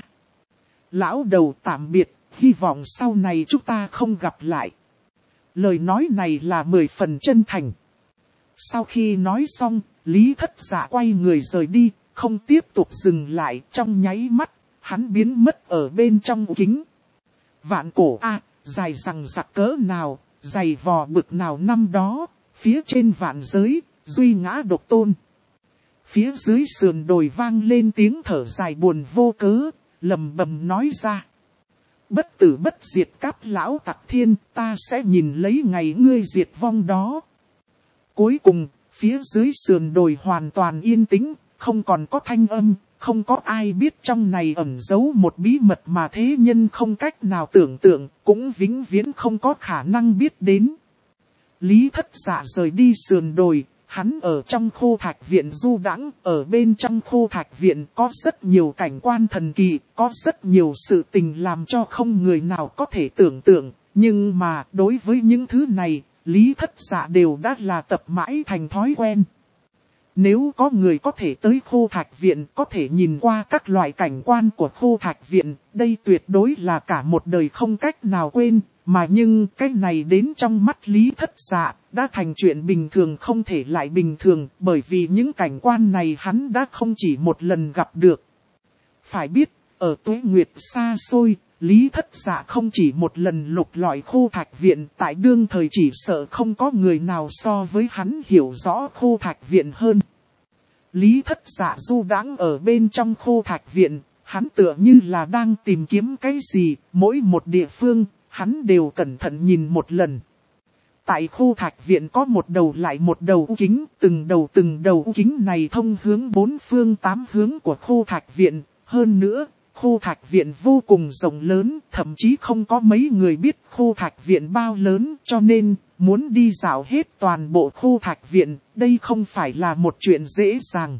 Lão đầu tạm biệt, hy vọng sau này chúng ta không gặp lại. Lời nói này là 10 phần chân thành. Sau khi nói xong, Lý Thất Dạ quay người rời đi, không tiếp tục dừng lại, trong nháy mắt, hắn biến mất ở bên trong kính. Vạn cổ a, dài rằng giặc cỡ nào, dày vò bực nào năm đó, phía trên vạn giới, duy ngã độc tôn. Phía dưới sườn đồi vang lên tiếng thở dài buồn vô cớ, lầm bầm nói ra. Bất tử bất diệt Cáp lão Tặc Thiên, ta sẽ nhìn lấy ngày ngươi diệt vong đó. Cuối cùng, phía dưới sườn đồi hoàn toàn yên tĩnh, không còn có thanh âm, không có ai biết trong này ẩn giấu một bí mật mà thế nhân không cách nào tưởng tượng, cũng vĩnh viễn không có khả năng biết đến. Lý Thất Dạ rời đi sườn đồi, hắn ở trong khô thạch viện du đãng, ở bên trong khô thạch viện có rất nhiều cảnh quan thần kỳ, có rất nhiều sự tình làm cho không người nào có thể tưởng tượng, nhưng mà đối với những thứ này, Lý Thất Dạ đều đã là tập mãi thành thói quen. Nếu có người có thể tới khô thạch viện, có thể nhìn qua các loại cảnh quan của khô thạch viện, đây tuyệt đối là cả một đời không cách nào quên, mà nhưng cái này đến trong mắt Lý Thất Dạ, đã thành chuyện bình thường không thể lại bình thường, bởi vì những cảnh quan này hắn đã không chỉ một lần gặp được. Phải biết, ở tuế nguyệt xa xôi, Lý Thất Dạ không chỉ một lần lục lọi khô thạch viện, tại đương thời chỉ sợ không có người nào so với hắn hiểu rõ khô thạch viện hơn. Lý Thất Dạ du đãng ở bên trong khô thạch viện, hắn tựa như là đang tìm kiếm cái gì, mỗi một địa phương, hắn đều cẩn thận nhìn một lần. Tại khô thạch viện có một đầu lại một đầu u kính, từng đầu u kính này thông hướng 4 phương 8 hướng của khô thạch viện, hơn nữa. Khô thạch viện vô cùng rộng lớn, thậm chí không có mấy người biết khô thạch viện bao lớn, cho nên, muốn đi dạo hết toàn bộ khô thạch viện, đây không phải là một chuyện dễ dàng.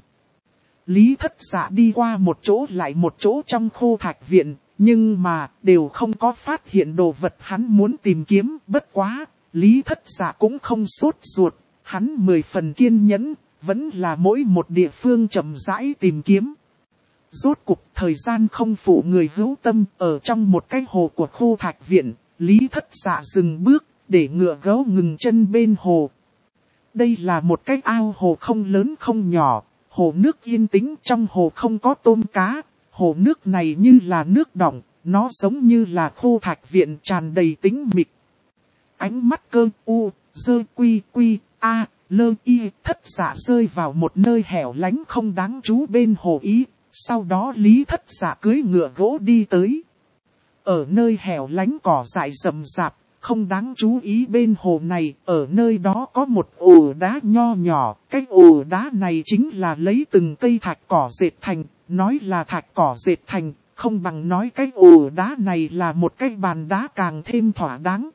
Lý Thất Dạ đi qua một chỗ lại một chỗ trong khô thạch viện, nhưng mà, đều không có phát hiện đồ vật hắn muốn tìm kiếm, bất quá, Lý Thất Dạ cũng không sốt ruột, hắn 10 phần kiên nhẫn, vẫn là mỗi một địa phương chậm rãi tìm kiếm. Rốt cục thời gian không phụ người hữu tâm, ở trong một cái hồ của khô thạch viện, Lý Thất Dạ dừng bước, để ngựa gấu ngừng chân bên hồ. Đây là một cái ao hồ không lớn không nhỏ, hồ nước yên tĩnh, trong hồ không có tôm cá, hồ nước này như là nước đọng, nó giống như là khô thạch viện tràn đầy tĩnh mịch. Ánh mắt cơ u, dơ quy quy, a, lơ y, Thất Dạ rơi vào một nơi hẻo lánh không đáng chú bên hồ ý. Sau đó Lý Thất Dạ cưỡi ngựa gỗ đi tới. Ở nơi hẻo lánh cỏ dại rậm rạp, không đáng chú ý bên hồ này, ở nơi đó có một ổ đá nho nhỏ. Cái ổ đá này chính là lấy từng cây thạch cỏ dệt thành, nói là thạch cỏ dệt thành, không bằng nói cái ổ đá này là một cái bàn đá càng thêm thỏa đáng.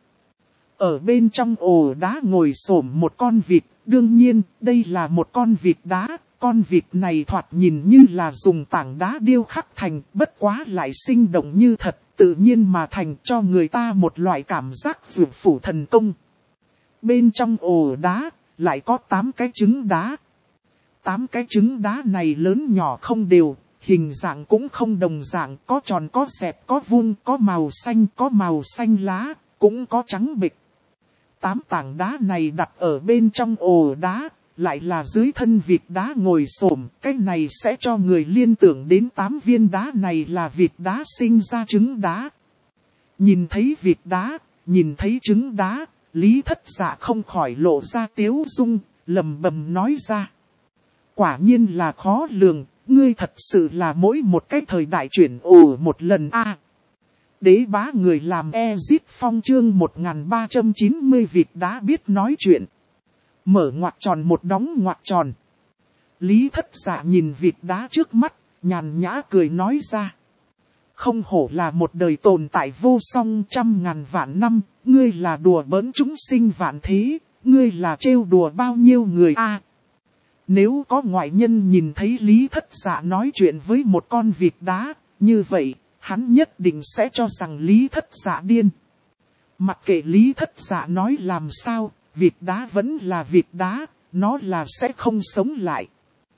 Ở bên trong ổ đá ngồi xổm một con vịt, đương nhiên đây là một con vịt đá. Con vịt này thoạt nhìn như là dùng tảng đá điêu khắc thành, bất quá lại sinh động như thật, tự nhiên mà thành cho người ta một loại cảm giác dược phủ thần công. Bên trong ổ đá, lại có 8 cái trứng đá. 8 cái trứng đá này lớn nhỏ không đều, hình dạng cũng không đồng dạng, có tròn có xẹp có vuông, có màu xanh lá, cũng có trắng bệch. 8 tảng đá này đặt ở bên trong ổ đá. lại là dưới thân vịt đá ngồi xổm, cái này sẽ cho người liên tưởng đến 8 viên đá này là vịt đá sinh ra trứng đá. Nhìn thấy vịt đá, nhìn thấy trứng đá, Lý Thất Dạ không khỏi lộ ra tiếu dung, lẩm bẩm nói ra. Quả nhiên là khó lường, ngươi thật sự là mỗi một cái thời đại chuyển ổ một lần a. Đế bá người làm Ezit Phong chương 1390 vịt đá biết nói chuyện. Mở ngoặc tròn một đóng ngoặc tròn. Lý Thất Dạ nhìn vịt đá trước mắt, nhàn nhã cười nói ra. Không hổ là một đời tồn tại vô song 100.000 vạn năm, ngươi là đùa bỡn chúng sinh vạn thế, ngươi là trêu đùa bao nhiêu người a. Nếu có ngoại nhân nhìn thấy Lý Thất Dạ nói chuyện với một con vịt đá, như vậy, hắn nhất định sẽ cho rằng Lý Thất Dạ điên. Mặc kệ Lý Thất Dạ nói làm sao, vịt đá vẫn là vịt đá, nó là sẽ không sống lại.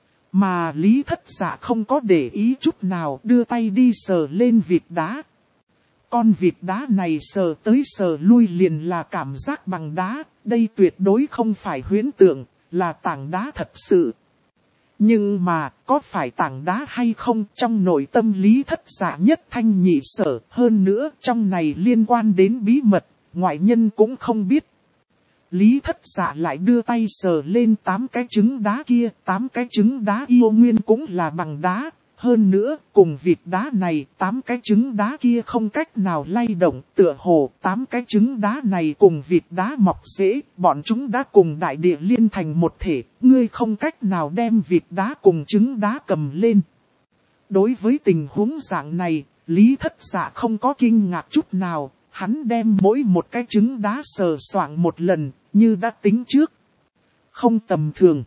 Mà Lý Thất Dạ không có để ý chút nào, đưa tay đi sờ lên vịt đá. Con vịt đá này sờ tới sờ lui liền là cảm giác bằng đá, đây tuyệt đối không phải huyễn tượng, là tảng đá thật sự. Nhưng mà, có phải tảng đá hay không, trong nội tâm Lý Thất Dạ nhất thanh nhị sở, hơn nữa trong này liên quan đến bí mật, ngoại nhân cũng không biết. Lý Thất Dạ lại đưa tay sờ lên 8 cái trứng đá kia, 8 cái trứng đá yêu nguyên cũng là bằng đá. Hơn nữa, cùng vịt đá này, 8 cái trứng đá kia không cách nào lay động, tựa hồ 8 cái trứng đá này cùng vịt đá mọc rễ, bọn chúng đã cùng đại địa liên thành một thể, ngươi không cách nào đem vịt đá cùng trứng đá cầm lên. Đối với tình huống dạng này, Lý Thất Dạ không có kinh ngạc chút nào, hắn đem mỗi một cái trứng đá sờ soạng một lần, như đã tính trước. Không tầm thường.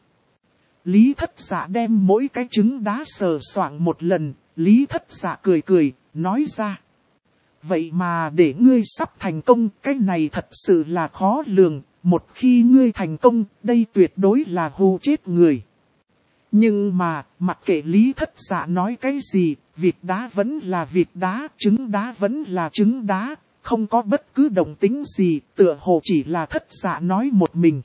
Lý Thất Dạ đem mỗi cái trứng đá sờ soạng một lần, Lý Thất Dạ cười cười, nói ra. Vậy mà để ngươi sắp thành công, cái này thật sự là khó lường, một khi ngươi thành công, đây tuyệt đối là hù chết người. Nhưng mà, mặc kệ Lý Thất Dạ nói cái gì, vịt đá vẫn là vịt đá, trứng đá vẫn là trứng đá, không có bất cứ động tính gì, tựa hồ chỉ là Thất Dạ nói một mình.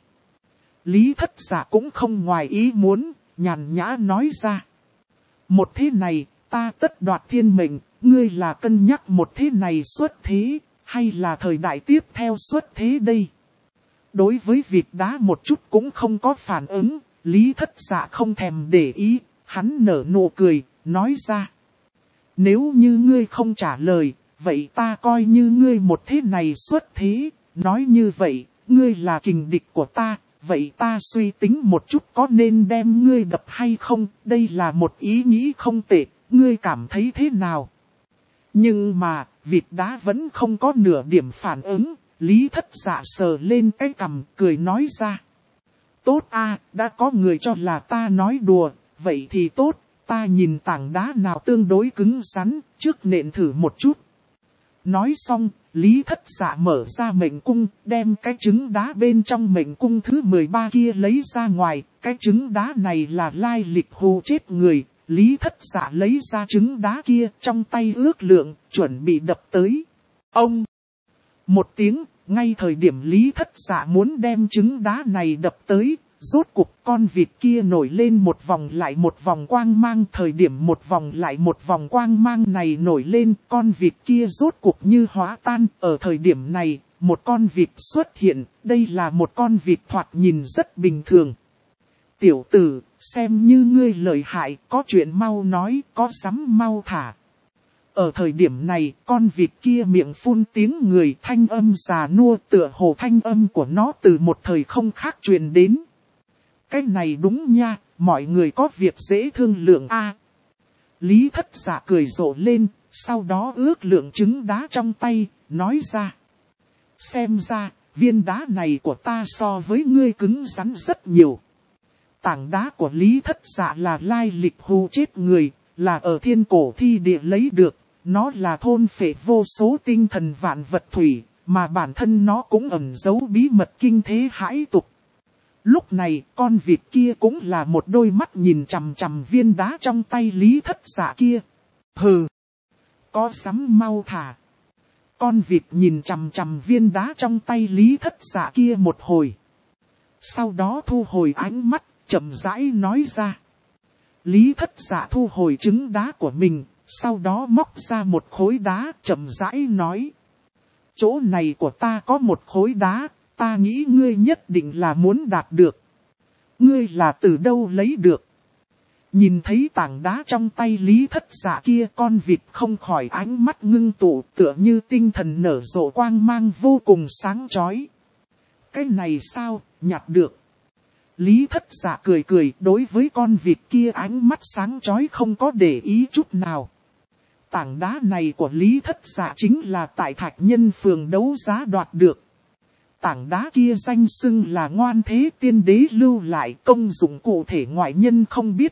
Lý Thất Dạ cũng không ngoài ý muốn, nhàn nhã nói ra. Một thế này, ta tất đoạt thiên mệnh, ngươi là cân nhắc một thế này xuất thế, hay là thời đại tiếp theo xuất thế đây? Đối với vịt đá một chút cũng không có phản ứng, Lý Thất Dạ không thèm để ý, hắn nở nụ cười, nói ra. Nếu như ngươi không trả lời, vậy ta coi như ngươi một thế này xuất thế, nói như vậy, ngươi là kình địch của ta. Vậy ta suy tính một chút có nên đem ngươi đập hay không, đây là một ý nghĩ không tệ, ngươi cảm thấy thế nào? Nhưng mà, vịt đá vẫn không có nửa điểm phản ứng, Lý Thất Dạ sờ lên cái cằm, cười nói ra. Tốt a, đã có người cho là ta nói đùa, vậy thì tốt, ta nhìn tảng đá nào tương đối cứng rắn, trước nện thử một chút. Nói xong, Lý Thất Dạ mở ra mệnh cung, đem cái trứng đá bên trong mệnh cung thứ 13 kia lấy ra ngoài. Cái trứng đá này là lai lịch hù chết người. Lý Thất Dạ lấy ra trứng đá kia trong tay ước lượng, chuẩn bị đập tới. Ông! Một tiếng, ngay thời điểm Lý Thất Dạ muốn đem trứng đá này đập tới, rốt cuộc con vịt kia nổi lên một vòng lại một vòng quang mang. Thời điểm một vòng lại một vòng quang mang này nổi lên, con vịt kia rốt cuộc như hóa tan. Ở thời điểm này, một con vịt xuất hiện, đây là một con vịt thoạt nhìn rất bình thường. Tiểu tử, xem như ngươi lợi hại, có chuyện mau nói, có dám mau thả. Ở thời điểm này, con vịt kia miệng phun tiếng người, thanh âm già nua, tựa hồ thanh âm của nó từ một thời không khác truyền đến. Cái này đúng nha, mọi người có việc dễ thương lượng a. Lý Thất Dạ cười rộ lên, sau đó ước lượng trứng đá trong tay, nói ra. Xem ra, viên đá này của ta so với ngươi cứng rắn rất nhiều. Tảng đá của Lý Thất Dạ là lai lịch hù chết người, là ở thiên cổ thi địa lấy được. Nó là thôn phệ vô số tinh thần vạn vật thủy, mà bản thân nó cũng ẩn giấu bí mật kinh thế hãi tục. Lúc này, con vịt kia cũng là một đôi mắt nhìn chằm chằm viên đá trong tay Lý Thất Dạ kia. Hừ! Có sắm mau thả. Con vịt nhìn chằm chằm viên đá trong tay Lý Thất Dạ kia một hồi. Sau đó thu hồi ánh mắt, chậm rãi nói ra. Lý Thất Dạ thu hồi trứng đá của mình, sau đó móc ra một khối đá, chậm rãi nói. Chỗ này của ta có một khối đá, ta nghĩ ngươi nhất định là muốn đạt được. Ngươi là từ đâu lấy được? Nhìn thấy tảng đá trong tay Lý Thất Dạ kia, con vịt không khỏi ánh mắt ngưng tụ, tựa như tinh thần nở rộ quang mang vô cùng sáng chói. Cái này sao, nhặt được? Lý Thất Dạ cười cười, đối với con vịt kia ánh mắt sáng chói không có để ý chút nào. Tảng đá này của Lý Thất Dạ chính là tại Thạch Nhân phường đấu giá đoạt được. Tảng đá kia danh xưng là Ngoan Thế Tiên Đế lưu lại, công dụng cụ thể ngoại nhân không biết.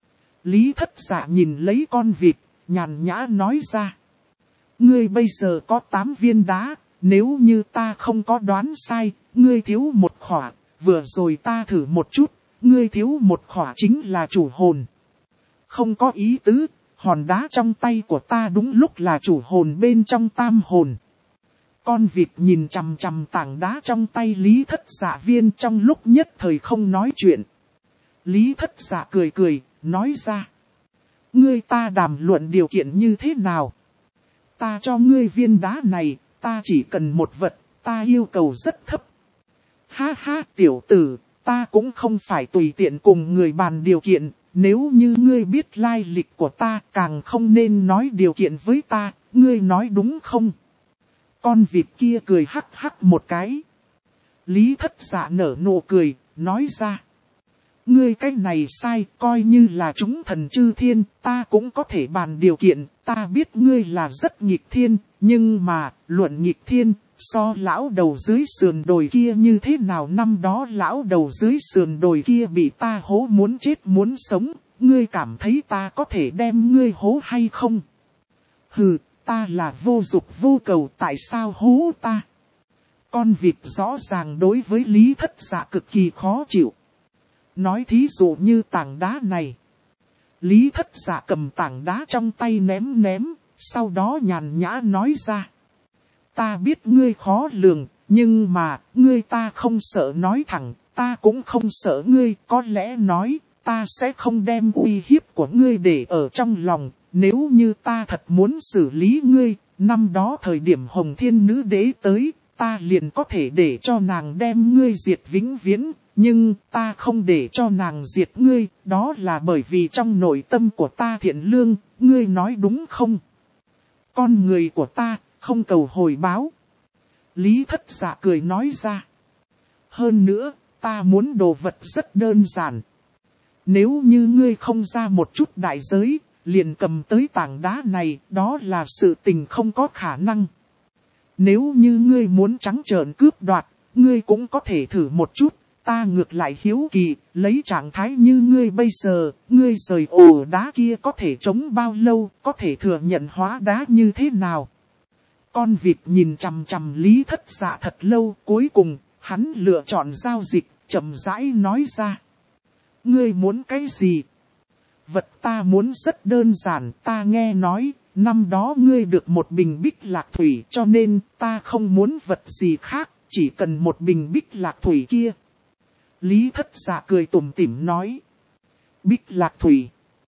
Lý Thất Dạ nhìn lấy con vịt, nhàn nhã nói ra. Ngươi bây giờ có 8 viên đá, nếu như ta không có đoán sai, ngươi thiếu một khỏa, vừa rồi ta thử một chút, ngươi thiếu một khỏa chính là chủ hồn. Không có ý tứ, hòn đá trong tay của ta đúng lúc là chủ hồn bên trong tam hồn. Con vịt nhìn chằm chằm tảng đá trong tay Lý Thất Dạ viên, trong lúc nhất thời không nói chuyện. Lý Thất Dạ cười cười, nói ra. Ngươi ta đàm luận điều kiện như thế nào? Ta cho ngươi viên đá này, ta chỉ cần một vật, ta yêu cầu rất thấp. Ha ha, tiểu tử, ta cũng không phải tùy tiện cùng người bàn điều kiện, nếu như ngươi biết lai lịch của ta, càng không nên nói điều kiện với ta, ngươi nói đúng không? Con vịt kia cười hắc hắc một cái. Lý Thất Dạ nở nụ cười, nói ra. Ngươi cái này sai, coi như là chúng thần chư thiên, ta cũng có thể bàn điều kiện, ta biết ngươi là rất nghịch thiên, nhưng mà, luận nghịch thiên, so lão đầu dưới sườn đồi kia như thế nào, năm đó lão đầu dưới sườn đồi kia bị ta hố muốn chết muốn sống, ngươi cảm thấy ta có thể đem ngươi hố hay không? Hừ, ta là vô dục vô cầu, tại sao hố ta? Con vịt rõ ràng đối với Lý Thất Dạ cực kỳ khó chịu. Nói thí dụ như tảng đá này. Lý Thất Dạ cầm tảng đá trong tay ném, sau đó nhàn nhã nói ra. Ta biết ngươi khó lường, nhưng mà, ngươi ta không sợ nói thẳng, ta cũng không sợ ngươi, có lẽ nói, ta sẽ không đem uy hiếp của ngươi để ở trong lòng, nếu như ta thật muốn xử lý ngươi, năm đó thời điểm Hồng Thiên Nữ Đế tới, ta liền có thể để cho nàng đem ngươi diệt vĩnh viễn. Nhưng ta không để cho nàng diệt ngươi, đó là bởi vì trong nội tâm của ta thiện lương, ngươi nói đúng không? Con người của ta, không cầu hồi báo. Lý Thất Dạ cười nói ra. Hơn nữa, ta muốn đồ vật rất đơn giản. Nếu như ngươi không ra một chút đại giới, liền cầm tới tảng đá này, đó là sự tình không có khả năng. Nếu như ngươi muốn trắng trợn cướp đoạt, ngươi cũng có thể thử một chút. Ta ngược lại hiếu kỳ, lấy trạng thái như ngươi bây giờ, ngươi rời ổ đá kia có thể chống bao lâu, có thể thừa nhận hóa đá như thế nào? Con vịt nhìn chằm chằm Lý Thất Dạ thật lâu, cuối cùng, hắn lựa chọn giao dịch, chậm rãi nói ra. Ngươi muốn cái gì? Vật ta muốn rất đơn giản, ta nghe nói, năm đó ngươi được một bình bích lạc thủy, cho nên ta không muốn vật gì khác, chỉ cần một bình bích lạc thủy kia. Lý Thất Dạ cười tủm tỉm nói. Bích lạc thủy.